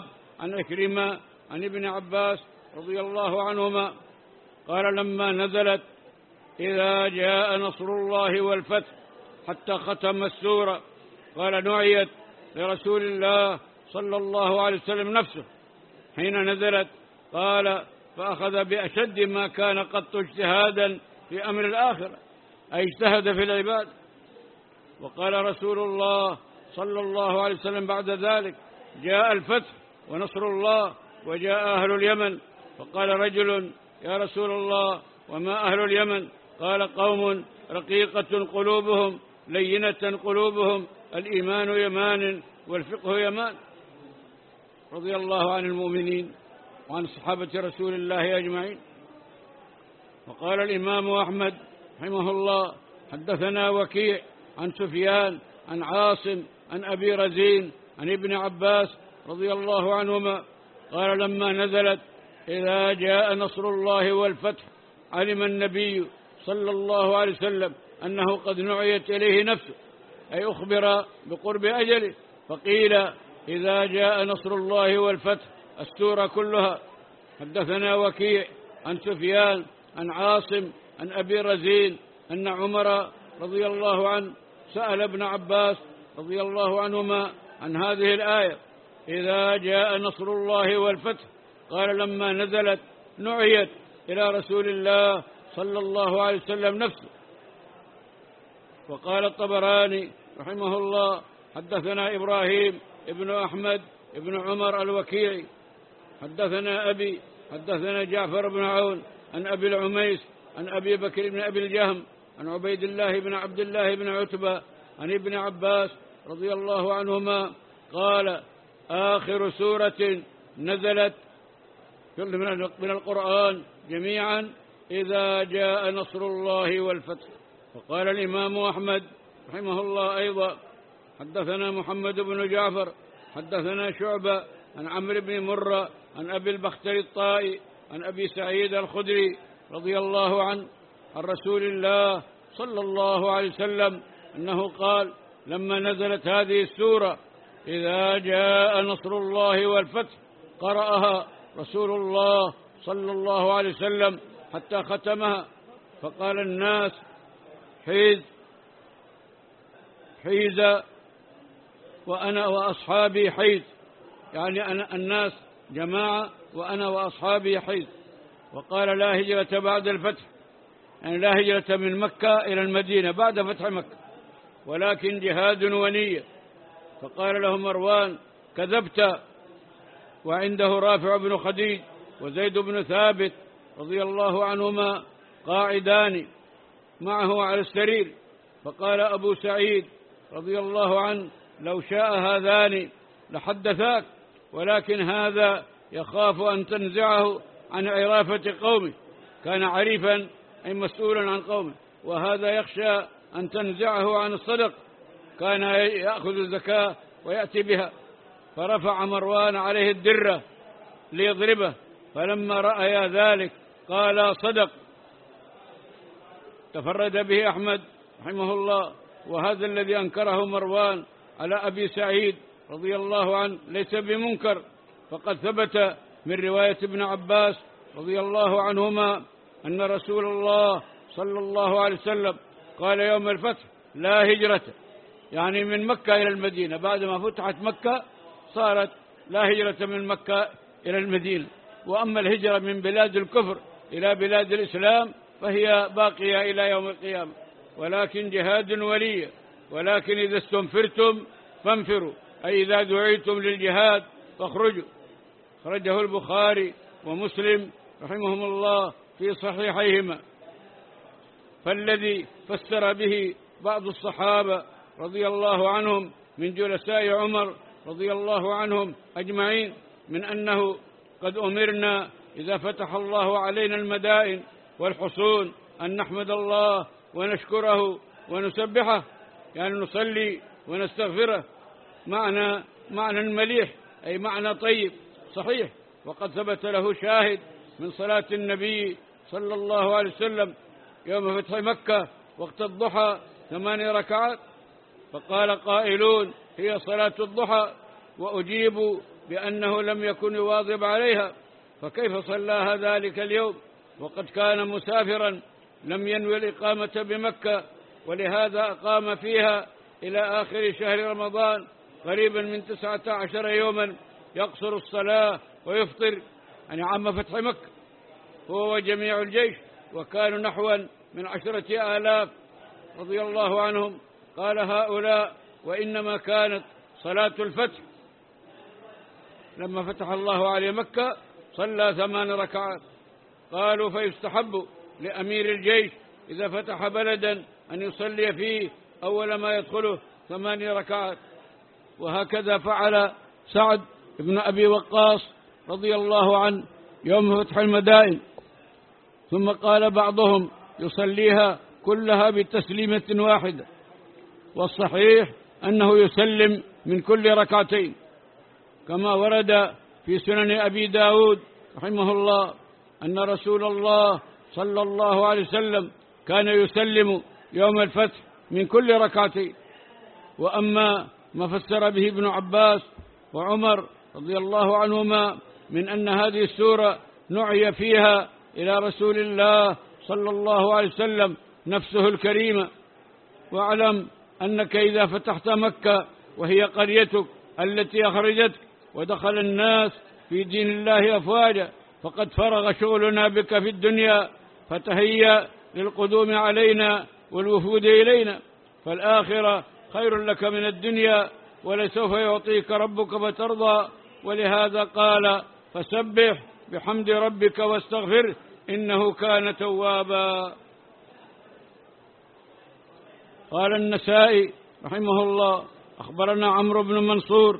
B: عن عكرمة عن ابن عباس رضي الله عنهما قال لما نزلت إذا جاء نصر الله والفتح حتى ختم السورة قال نعيت لرسول الله صلى الله عليه وسلم نفسه حين نزلت قال فأخذ بأشد ما كان قط اجتهادا في أمر الآخرة أي اجتهد في العباد. وقال رسول الله صلى الله عليه وسلم بعد ذلك جاء الفتح ونصر الله وجاء أهل اليمن فقال رجل يا رسول الله وما أهل اليمن قال قوم رقيقة قلوبهم لينة قلوبهم الإيمان يمان والفقه يمان. رضي الله عن المؤمنين وعن صحابة رسول الله أجمعين. وقال الإمام أحمد رحمه الله حدثنا وكيع عن سفيان عن عاصم عن أبي رزين عن ابن عباس رضي الله عنهما قال لما نزلت إذا جاء نصر الله والفتح علم النبي صلى الله عليه وسلم أنه قد نعيت إليه نفسه أي أخبر بقرب أجله فقيل إذا جاء نصر الله والفتح السورة كلها. حدثنا وكيع عن سفيان عن عاصم عن أبي رزين أن عمر رضي الله عنه سأل ابن عباس رضي الله عنهما عن هذه الآية إذا جاء نصر الله والفتح قال لما نزلت نعيت إلى رسول الله صلى الله عليه وسلم نفسه. وقال الطبراني رحمه الله حدثنا إبراهيم ابن أحمد ابن عمر الوكيعي حدثنا أبي حدثنا جعفر بن عون عن أبي العميس عن أبي بكر بن أبي الجهم عن عبيد الله بن عبد الله بن عتبة عن ابن عباس رضي الله عنهما قال آخر سورة نزلت من القرآن جميعا إذا جاء نصر الله والفتح. وقال الإمام أحمد رحمه الله أيضا حدثنا محمد بن جعفر حدثنا شعبة عن عمرو بن مرة عن أبي البختري الطائي عن أبي سعيد الخدري رضي الله عنه عن رسول الله صلى الله عليه وسلم أنه قال لما نزلت هذه السورة إذا جاء نصر الله والفتح قرأها رسول الله صلى الله عليه وسلم حتى ختمها فقال الناس حيز حيز وأنا وأصحابي حيز يعني أنا الناس جماعة وأنا وأصحابي حيز. وقال لا هجرة بعد الفتح يعني لا هجرة من مكة إلى المدينة بعد فتح مكة ولكن جهاد ونية. فقال له مروان كذبت وعنده رافع بن خديج وزيد بن ثابت رضي الله عنهما قاعدان معه على السرير. فقال أبو سعيد رضي الله عنه لو شاء هذان لحدثاك ولكن هذا يخاف أن تنزعه عن عرافة قومه كان عريفا أي مسؤولا عن قومه وهذا يخشى أن تنزعه عن الصدق كان يأخذ الزكاة ويأتي بها. فرفع مروان عليه الدرة ليضربه فلما رأى ذلك قال صدق. تفرد به أحمد رحمه الله. وهذا الذي أنكره مروان على أبي سعيد رضي الله عنه ليس بمنكر فقد ثبت من رواية ابن عباس رضي الله عنهما أن رسول الله صلى الله عليه وسلم قال يوم الفتح لا هجرة يعني من مكة إلى المدينة بعد ما فتحت مكة صارت لا هجرة من مكة إلى المدينة. وأما الهجرة من بلاد الكفر إلى بلاد الإسلام فهي باقية إلى يوم القيامة ولكن جهاد ولي. ولكن إذا استنفرتم فانفروا أي إذا دعيتم للجهاد فاخرجوا. خرجه البخاري ومسلم رحمهم الله في صحيحيهما. فالذي فسر به بعض الصحابة رضي الله عنهم من جلساء عمر رضي الله عنهم أجمعين من أنه قد أمرنا إذا فتح الله علينا المدائن والحصون أن نحمد الله ونشكره ونسبحه يعني نصلي ونستغفره معنى معنى مليح أي معنى طيب صحيح. وقد ثبت له شاهد من صلاة النبي صلى الله عليه وسلم يوم فتح مكة وقت الضحى ثماني ركعات. فقال قائلون هي صلاة الضحى وأجيب بأنه لم يكن يواظب عليها، فكيف صلاها ذلك اليوم وقد كان مسافرا لم ينوي الإقامة بمكة، ولهذا أقام فيها إلى آخر شهر رمضان قريبا من تسعة عشر يوما يقصر الصلاة ويفطر، يعني عام فتح مكة هو وجميع الجيش، وكانوا نحوا من عشرة آلاف رضي الله عنهم. قال هؤلاء وإنما كانت صلاة الفتح لما فتح الله عليه مكة صلى ثمان ركعات. قالوا فيستحب لأمير الجيش إذا فتح بلدا أن يصلي فيه أول ما يدخله ثماني ركعات. وهكذا فعل سعد بن أبي وقاص رضي الله عنه يوم فتح المدائن، ثم قال بعضهم يصليها كلها بتسليمة واحدة، والصحيح أنه يسلم من كل ركعتين، كما ورد في سنن أبي داود رحمه الله أن رسول الله صلى الله عليه وسلم كان يسلم يوم الفتح من كل ركعتين. وأما ما فسر به ابن عباس وعمر رضي الله عنهما من أن هذه السورة نعي فيها إلى رسول الله صلى الله عليه وسلم نفسه الكريمة. واعلم أنك إذا فتحت مكة وهي قريتك التي أخرجتك ودخل الناس في دين الله أفواجا فقد فرغ شغلنا بك في الدنيا، فتهيأ للقدوم علينا والوفود إلينا، فالآخرة خير لك من الدنيا ولسوف يعطيك ربك فترضى. ولهذا قال فسبح بحمد ربك واستغفره إنه كان توابا. قال النسائي رحمه الله أخبرنا عمرو بن منصور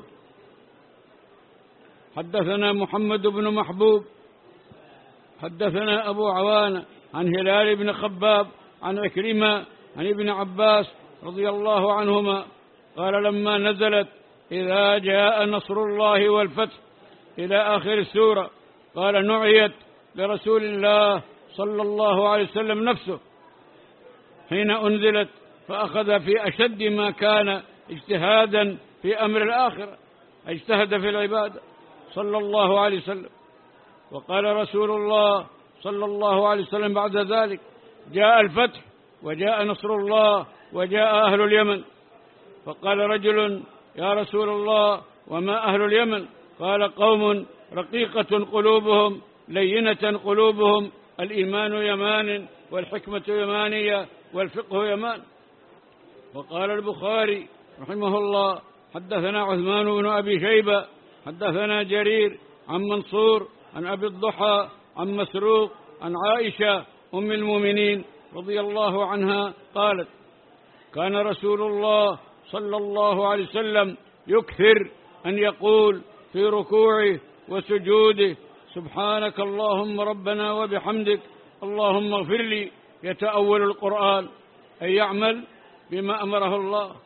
B: حدثنا محمد بن محبوب حدثنا أبو عوانة عن هلال بن خباب عن عكرمة عن ابن عباس رضي الله عنهما قال لما نزلت إذا جاء نصر الله والفتح إلى آخر السورة قال نعيت لرسول الله صلى الله عليه وسلم نفسه حين أنزلت، فأخذ في أشد ما كان اجتهادا في أمر الآخرة، اجتهد في العبادة صلى الله عليه وسلم. وقال رسول الله صلى الله عليه وسلم بعد ذلك جاء الفتح وجاء نصر الله وجاء أهل اليمن. فقال رجل يا رسول الله وما أهل اليمن؟ قال قوم رقيقة قلوبهم لينة قلوبهم، الإيمان يمان والحكمة يمانية والفقه يمان. وقال البخاري رحمه الله حدثنا عثمان بن أبي شيبة حدثنا جرير عن منصور عن أبي الضحى عن مسروق عن عائشة أم المؤمنين رضي الله عنها قالت كان رسول الله صلى الله عليه وسلم يكثر أن يقول في ركوعه وسجوده سبحانك اللهم ربنا وبحمدك اللهم اغفر لي، يتأول القرآن أي يعمل بما أمره الله.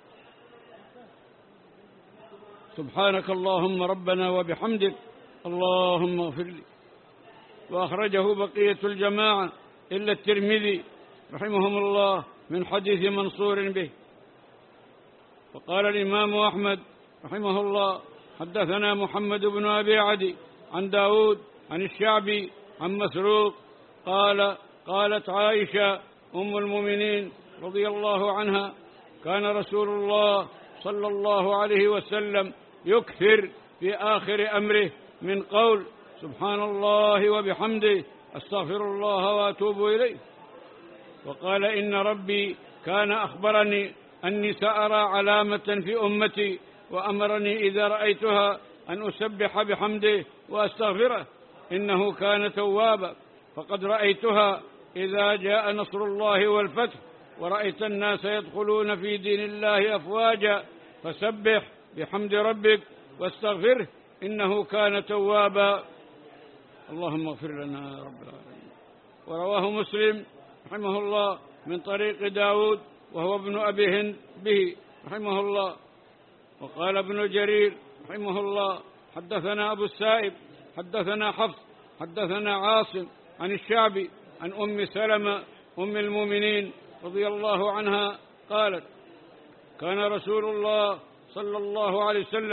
B: سبحانك اللهم ربنا وبحمدك اللهم اغفر لي. وأخرجه بقية الجماعة إلا الترمذي رحمهم الله من حديث منصور به. وقال الإمام أحمد رحمه الله حدثنا محمد بن أبي عدي عن داود عن الشعبي عن مسروق قال قالت عائشة أم المؤمنين رضي الله عنها كان رسول الله صلى الله عليه وسلم يكثر في آخر أمره من قول سبحان الله وبحمده أستغفر الله وأتوب إليه. وقال إن ربي كان أخبرني أني سأرى علامة في أمتي وأمرني إذا رأيتها أن أسبح بحمده وأستغفره إنه كان توابا. فقد رأيتها إذا جاء نصر الله والفتح ورأيت الناس يدخلون في دين الله أفواجا فسبح بحمد ربك واستغفره إنه كان توابا. اللهم اغفر لنا يا رب العالمين. ورواه مسلم رحمه الله من طريق داود وهو ابن أبي هند به رحمه الله. وقال ابن جرير رحمه الله حدثنا أبو السائب حدثنا حفص حدثنا عاصم عن الشعبي عن أم سلمة أم المؤمنين رضي الله عنها قالت كان رسول الله صلى الله عليه وسلم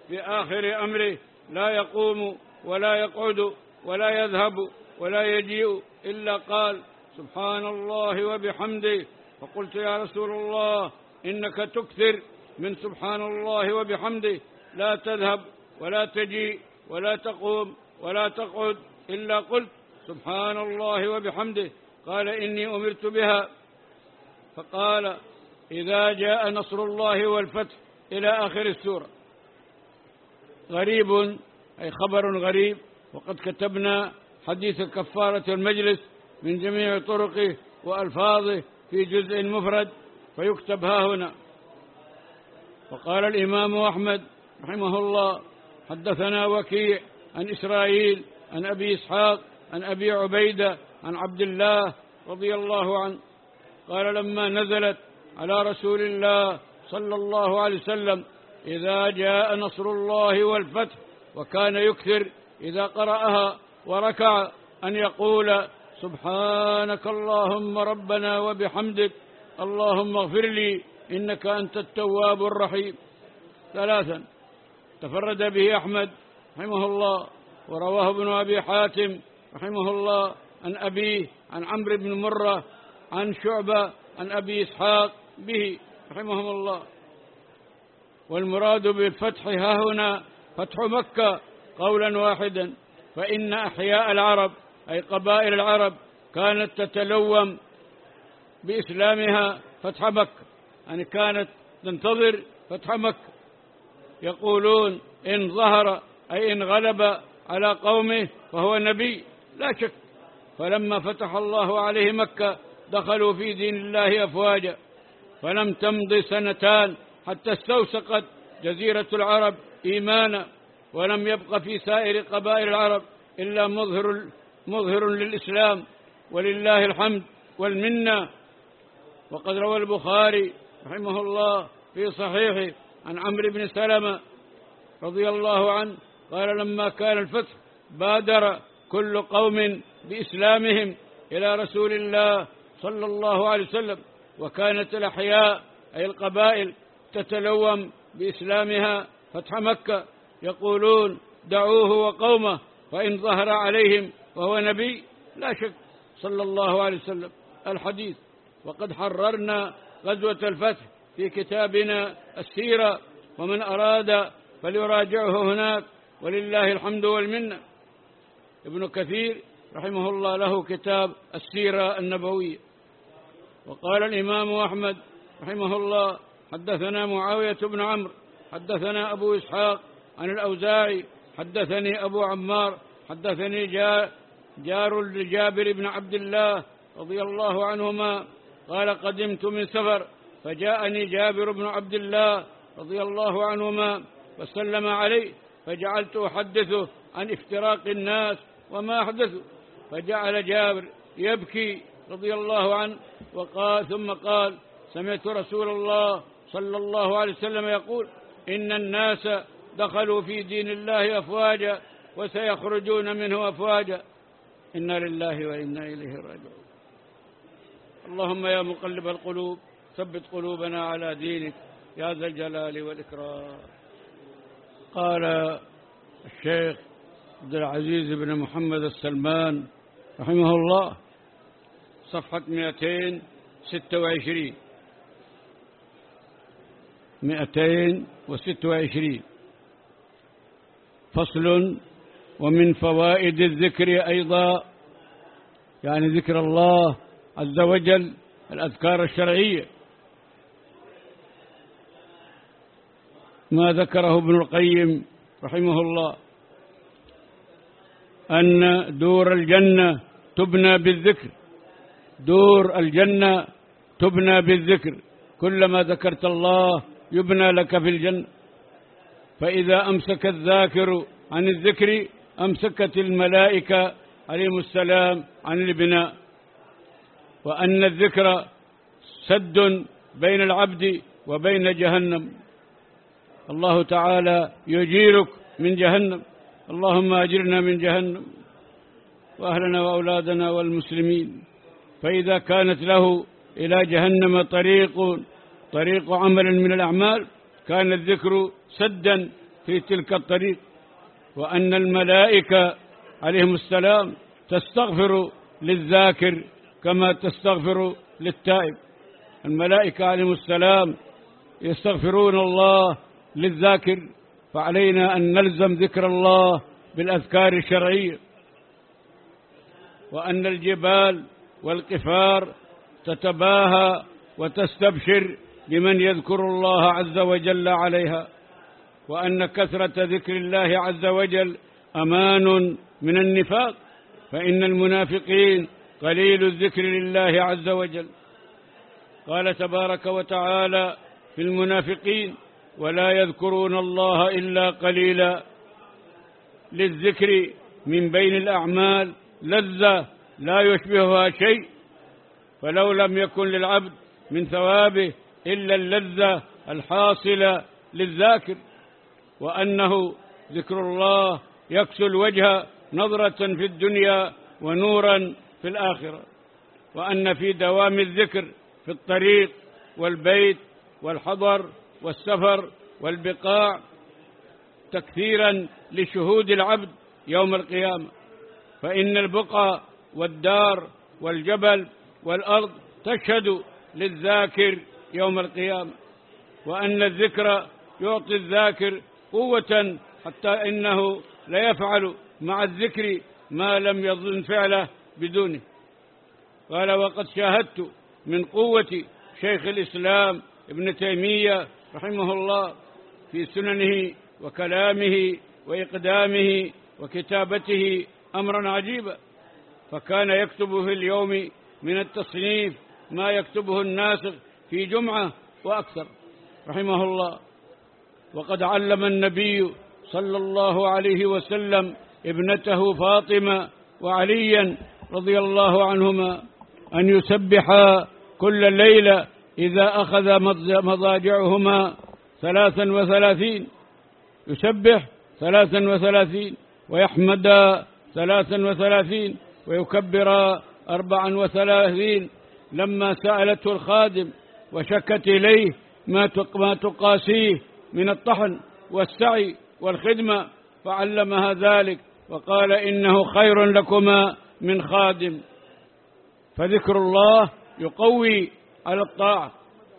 B: في آخر أمره لا يقوم ولا يقعد ولا يذهب ولا يجيء إلا قال سبحان الله وبحمده. فقلت يا رسول الله إنك تكثر من سبحان الله وبحمده، لا تذهب ولا تجيء ولا تقوم ولا تقعد إلا قلت سبحان الله وبحمده. قال إني أمرت بها. فقال إذا جاء نصر الله والفتح إلى آخر السورة. غريب أي خبر غريب، وقد كتبنا حديث كفارة المجلس من جميع طرقه وألفاظه في جزء مفرد فيكتب ها هنا. وقال الإمام أحمد رحمه الله حدثنا وكيع عن إسرائيل عن أبي إسحاق عن أبي عبيدة عن عبد الله رضي الله عنه قال لما نزلت على رسول الله صلى الله عليه وسلم إذا جاء نصر الله والفتح، وكان يكثر إذا قرأها وركع أن يقول سبحانك اللهم ربنا وبحمدك اللهم اغفر لي إنك أنت التواب الرحيم ثلاثا. تفرد به أحمد رحمه الله، ورواه ابن أبي حاتم رحمه الله عن أبيه عن عمرو بن مرة عن شعبة عن أبي إسحاق به رحمهم الله. والمراد بالفتح ها هنا فتح مكة قولا واحدا، فإن أحياء العرب أي قبائل العرب كانت تتلوم بإسلامها فتح مكة، يعني كانت تنتظر فتح مكة، يقولون إن ظهر أي إن غلب على قومه فهو نبي لا شك. فلما فتح الله عليه مكة دخلوا في دين الله أفواجا، فلم تمض سنتان حتى استوثقت جزيرة العرب إيمانا، ولم يبق في سائر قبائل العرب إلا مظهر, مظهر للإسلام ولله الحمد والمنة. وقد روى البخاري رحمه الله في صحيحه عن عمرو بن سلمة رضي الله عنه قال لما كان الفتح بادر كل قوم بإسلامهم إلى رسول الله صلى الله عليه وسلم، وكانت الأحياء أي القبائل تتلوم بإسلامها فتح مكة، يقولون دعوه وقومه فإن ظهر عليهم وهو نبي لا شك صلى الله عليه وسلم. الحديث. وقد حررنا غزوة الفتح في كتابنا السيرة، ومن أراد فليراجعه هناك ولله الحمد والمنة. ابن كثير رحمه الله له كتاب السيرة النبوية. وقال الإمام أحمد رحمه الله حدثنا معاوية بن عمرو حدثنا أبو إسحاق عن الأوزاعي حدثني أبو عمار حدثني جار لجابر بن عبد الله رضي الله عنهما قال قدمت من سفر فجاءني جابر بن عبد الله رضي الله عنهما وسلم عليه، فجعلت أحدثه عن افتراق الناس وما أحدثوا، فجعل جابر يبكي رضي الله عنه وقال ثم قال سمعت رسول الله صلى الله عليه وسلم يقول إن الناس دخلوا في دين الله أفواجا وسيخرجون منه أفواجا، إنا لله وإنا إليه راجعون. اللهم يا مقلب القلوب ثبت قلوبنا على دينك يا ذا الجلال والإكرام. قال الشيخ عبد العزيز بن محمد السلمان رحمه الله صفحة مئتين وستة وعشرين مئتين وستة وعشرين فصل. ومن فوائد الذكر أيضا، يعني ذكر الله عز وجل الأذكار الشرعية، ما ذكره ابن القيم رحمه الله أن دور الجنة تبنى بالذكر، دور الجنة تبنى بالذكر، كلما ذكرت الله يبنى لك في الجنة. فإذا أمسك الذاكر عن الذكر أمسكت الملائكة عليهم السلام عن البناء. وأن الذكر سد بين العبد وبين جهنم، الله تعالى يجيرك من جهنم، اللهم أجرنا من جهنم وأهلنا وأولادنا والمسلمين. فإذا كانت له إلى جهنم طريق طريق عمل من الأعمال كان الذكر سدا في تلك الطريق، وأن الملائكة عليهم السلام تستغفر للذاكر كما تستغفر للتائب. الملائكة عليهم السلام يستغفرون الله للذاكر، فعلينا أن نلزم ذكر الله بالأذكار الشرعية. وأن الجبال والقفار تتباهى وتستبشر بمن يذكر الله عز وجل عليها، وأن كثرة ذكر الله عز وجل أمان من النفاق، فإن المنافقين قليل الذكر لله عز وجل. قال تبارك وتعالى في المنافقين: ولا يذكرون الله إلا قليلا. للذكر من بين الأعمال لذة لا يشبهها شيء، فلو لم يكن للعبد من ثوابه إلا اللذة الحاصلة للذاكر، وأنه ذكر الله يكسو الوجه نظرة في الدنيا ونورا في الآخرة، وأن في دوام الذكر في الطريق والبيت والحضر والسفر والبقاع تكثيرا لشهود العبد يوم القيامة، فإن البقعة والدار والجبل والأرض تشهد للذاكر يوم القيامة، وأن الذكر يعطي الذاكر قوة حتى إنه لا يفعل مع الذكر ما لم يظن فعله بدونه. قال: وقد شاهدت من قوة شيخ الإسلام ابن تيمية رحمه الله في سننه وكلامه وإقدامه وكتابته أمرا عجيبا، فكان يكتب في اليوم من التصنيف ما يكتبه الناسخ في جمعة وأكثر رحمه الله. وقد علم النبي صلى الله عليه وسلم ابنته فاطمة وعليا رضي الله عنهما أن يسبحا كل ليلة إذا أخذ مضاجعهما ثلاثا وثلاثين، يسبح ثلاثا وثلاثين، ويحمد ثلاثا وثلاثين، ويكبر أربعا وثلاثين. لما سألته الخادم وشكت إليه ما تقاسيه من الطحن والسعي والخدمة، فعلمها ذلك وقال: إنه خير لكما من خادم. فذكر الله يقوي على الطاعة،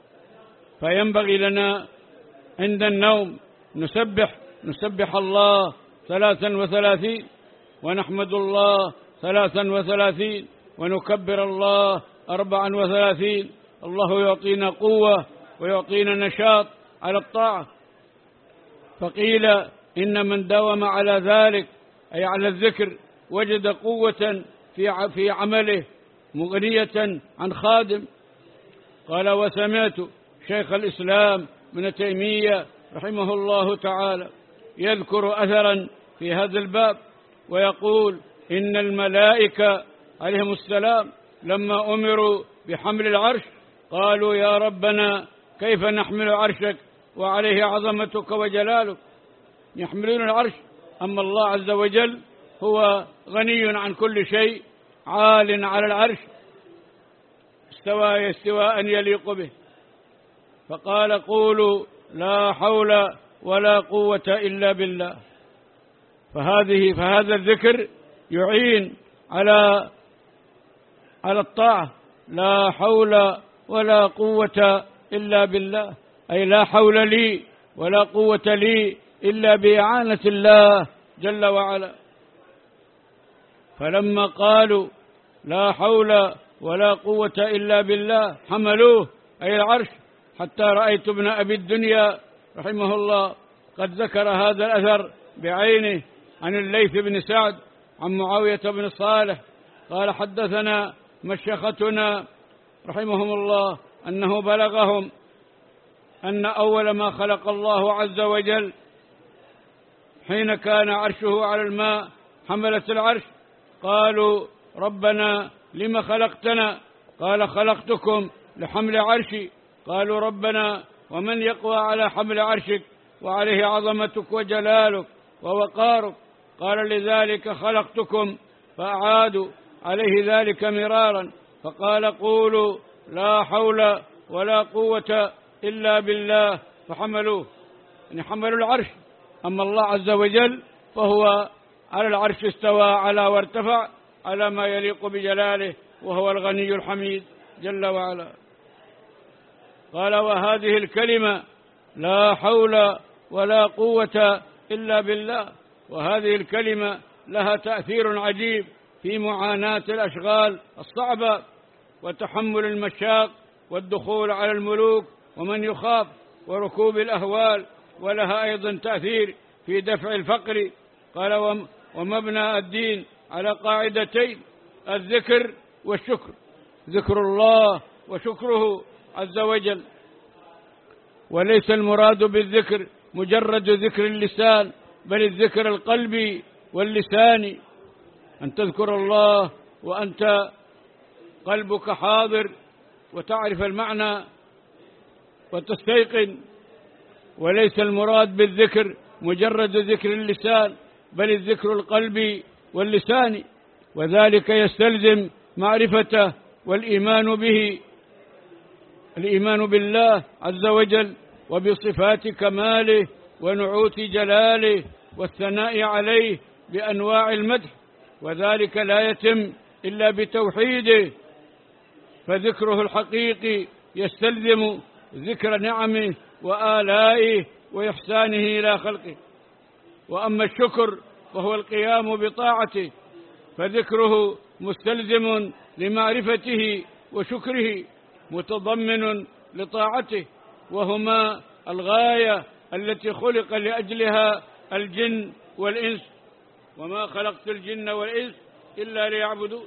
B: فينبغي لنا عند النوم نسبح نسبح الله ثلاثا وثلاثين، ونحمد الله ثلاثا وثلاثين، ونكبر الله أربعا وثلاثين. الله يعطينا قوة ويعطينا نشاط على الطاعة. فقيل إن من داوم على ذلك أي على الذكر وجد قوة في في عمله مغنية عن خادم. قال: وسمعت شيخ الإسلام ابن تيمية رحمه الله تعالى يذكر أثرا في هذا الباب ويقول: إن الملائكة عليهم السلام لما أمروا بحمل العرش قالوا: يا ربنا كيف نحمل عرشك وعليه عظمتك وجلالك. يحملون العرش، أما الله عز وجل هو غني عن كل شيء، عال على العرش، استوى استواء يليق به. فقال: قولوا لا حول ولا قوة إلا بالله. فهذه فهذا الذكر يعين على على الطاعة. لا حول ولا قوة إلا بالله، أي لا حول لي ولا قوة لي إلا بإعانة الله جل وعلا. فلما قالوا لا حول ولا قوة إلا بالله حملوه أي العرش، حتى رأيت ابن أبي الدنيا رحمه الله قد ذكر هذا الأثر بعينه عن الليث بن سعد عن معاوية بن صالح قال: حدثنا مشيختنا رحمهم الله أنه بلغهم أن أول ما خلق الله عز وجل حين كان عرشه على الماء حملت العرش، قالوا: ربنا لم خلقتنا؟ قال: خلقتكم لحمل عرشي. قالوا: ربنا ومن يقوى على حمل عرشك وعليه عظمتك وجلالك ووقارك؟ قال: لذلك خلقتكم. فأعادوا عليه ذلك مرارا، فقال: قولوا لا حول ولا قوة إلا بالله. فحملوه، يعني حملوا العرش أما الله عز وجل فهو على العرش استوى على وارتفع على ما يليق بجلاله، وهو الغني الحميد جل وعلا. قال: وهذه الكلمة لا حول ولا قوة إلا بالله. وهذه الكلمة لها تأثير عجيب في معاناة الأشغال الصعبة وتحمل المشاق والدخول على الملوك ومن يخاف وركوب الأهوال، ولها أيضا تأثير في دفع الفقر. قال: ومبنى الدين على قاعدتين: الذكر والشكر، ذكر الله وشكره عز وجل. وليس المراد بالذكر مجرد ذكر اللسان، بل الذكر القلبي واللساني، أن تذكر الله وأنت قلبك حاضر وتعرف المعنى وتستيقن. وليس المراد بالذكر مجرد ذكر اللسان، بل الذكر القلبي واللساني، وذلك يستلزم معرفته والإيمان به، الإيمان بالله عز وجل وبصفات كماله ونعوت جلاله والثناء عليه بأنواع المدح، وذلك لا يتم إلا بتوحيده. فذكره الحقيقي يستلزم ذكر نعمه وآلائه وإحسانه إلى خلقه. وأما الشكر فهو القيام بطاعته، فذكره مستلزم لمعرفته وشكره متضمن لطاعته، وهما الغاية التي خلق لأجلها الجن والإنس. وما خلقت الجن والإنس إلا ليعبدون.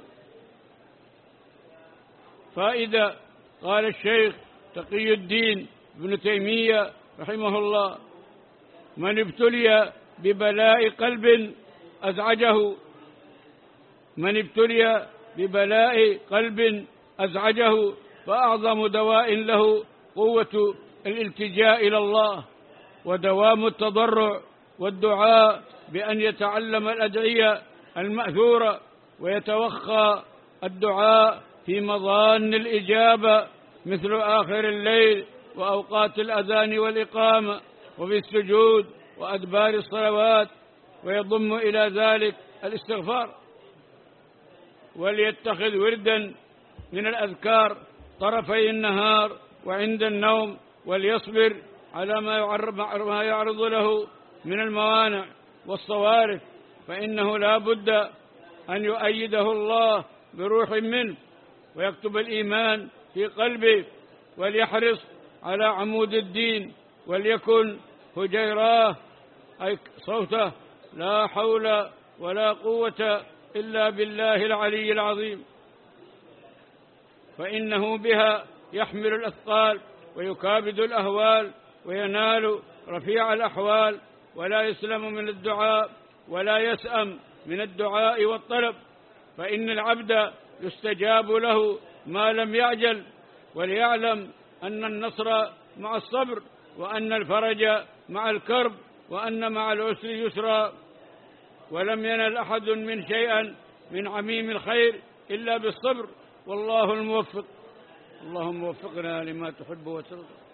B: فإذا قال الشيخ تقي الدين ابن تيمية رحمه الله: من ابتلي ببلاء قلب أزعجه من ابتلي ببلاء قلب أزعجه فأعظم دواء له قوة الالتجاء إلى الله ودوام التضرع والدعاء، بأن يتعلم الأدعية المأثورة ويتوخى الدعاء في مظان الإجابة، مثل آخر الليل وأوقات الأذان والإقامة وفي السجود وأدبار الصلوات، ويضم إلى ذلك الاستغفار. وليتخذ وردا من الأذكار طرفي النهار وعند النوم، وليصبر على ما يعرض له من الموانع والصوارف، فإنه لا بد أن يؤيده الله بروح منه ويكتب الإيمان في قلبه، وليحرص على عمود الدين، وليكن هجيراه أي صوته: لا حول ولا قوة إلا بالله العلي العظيم، فإنه بها يحمل الأثقال ويكابد الأهوال وينال رفيع الأحوال، ولا يسلم من الدعاء ولا يسأم من الدعاء والطلب، فإن العبد يستجاب له ما لم يعجل، وليعلم أن النصر مع الصبر، وأن الفرج مع الكرب، وأن مع العسر يسرا، ولم ينل أحد من شيئا من عميم الخير إلا بالصبر، والله الموفق. اللهم وفقنا لما تحب وترضى.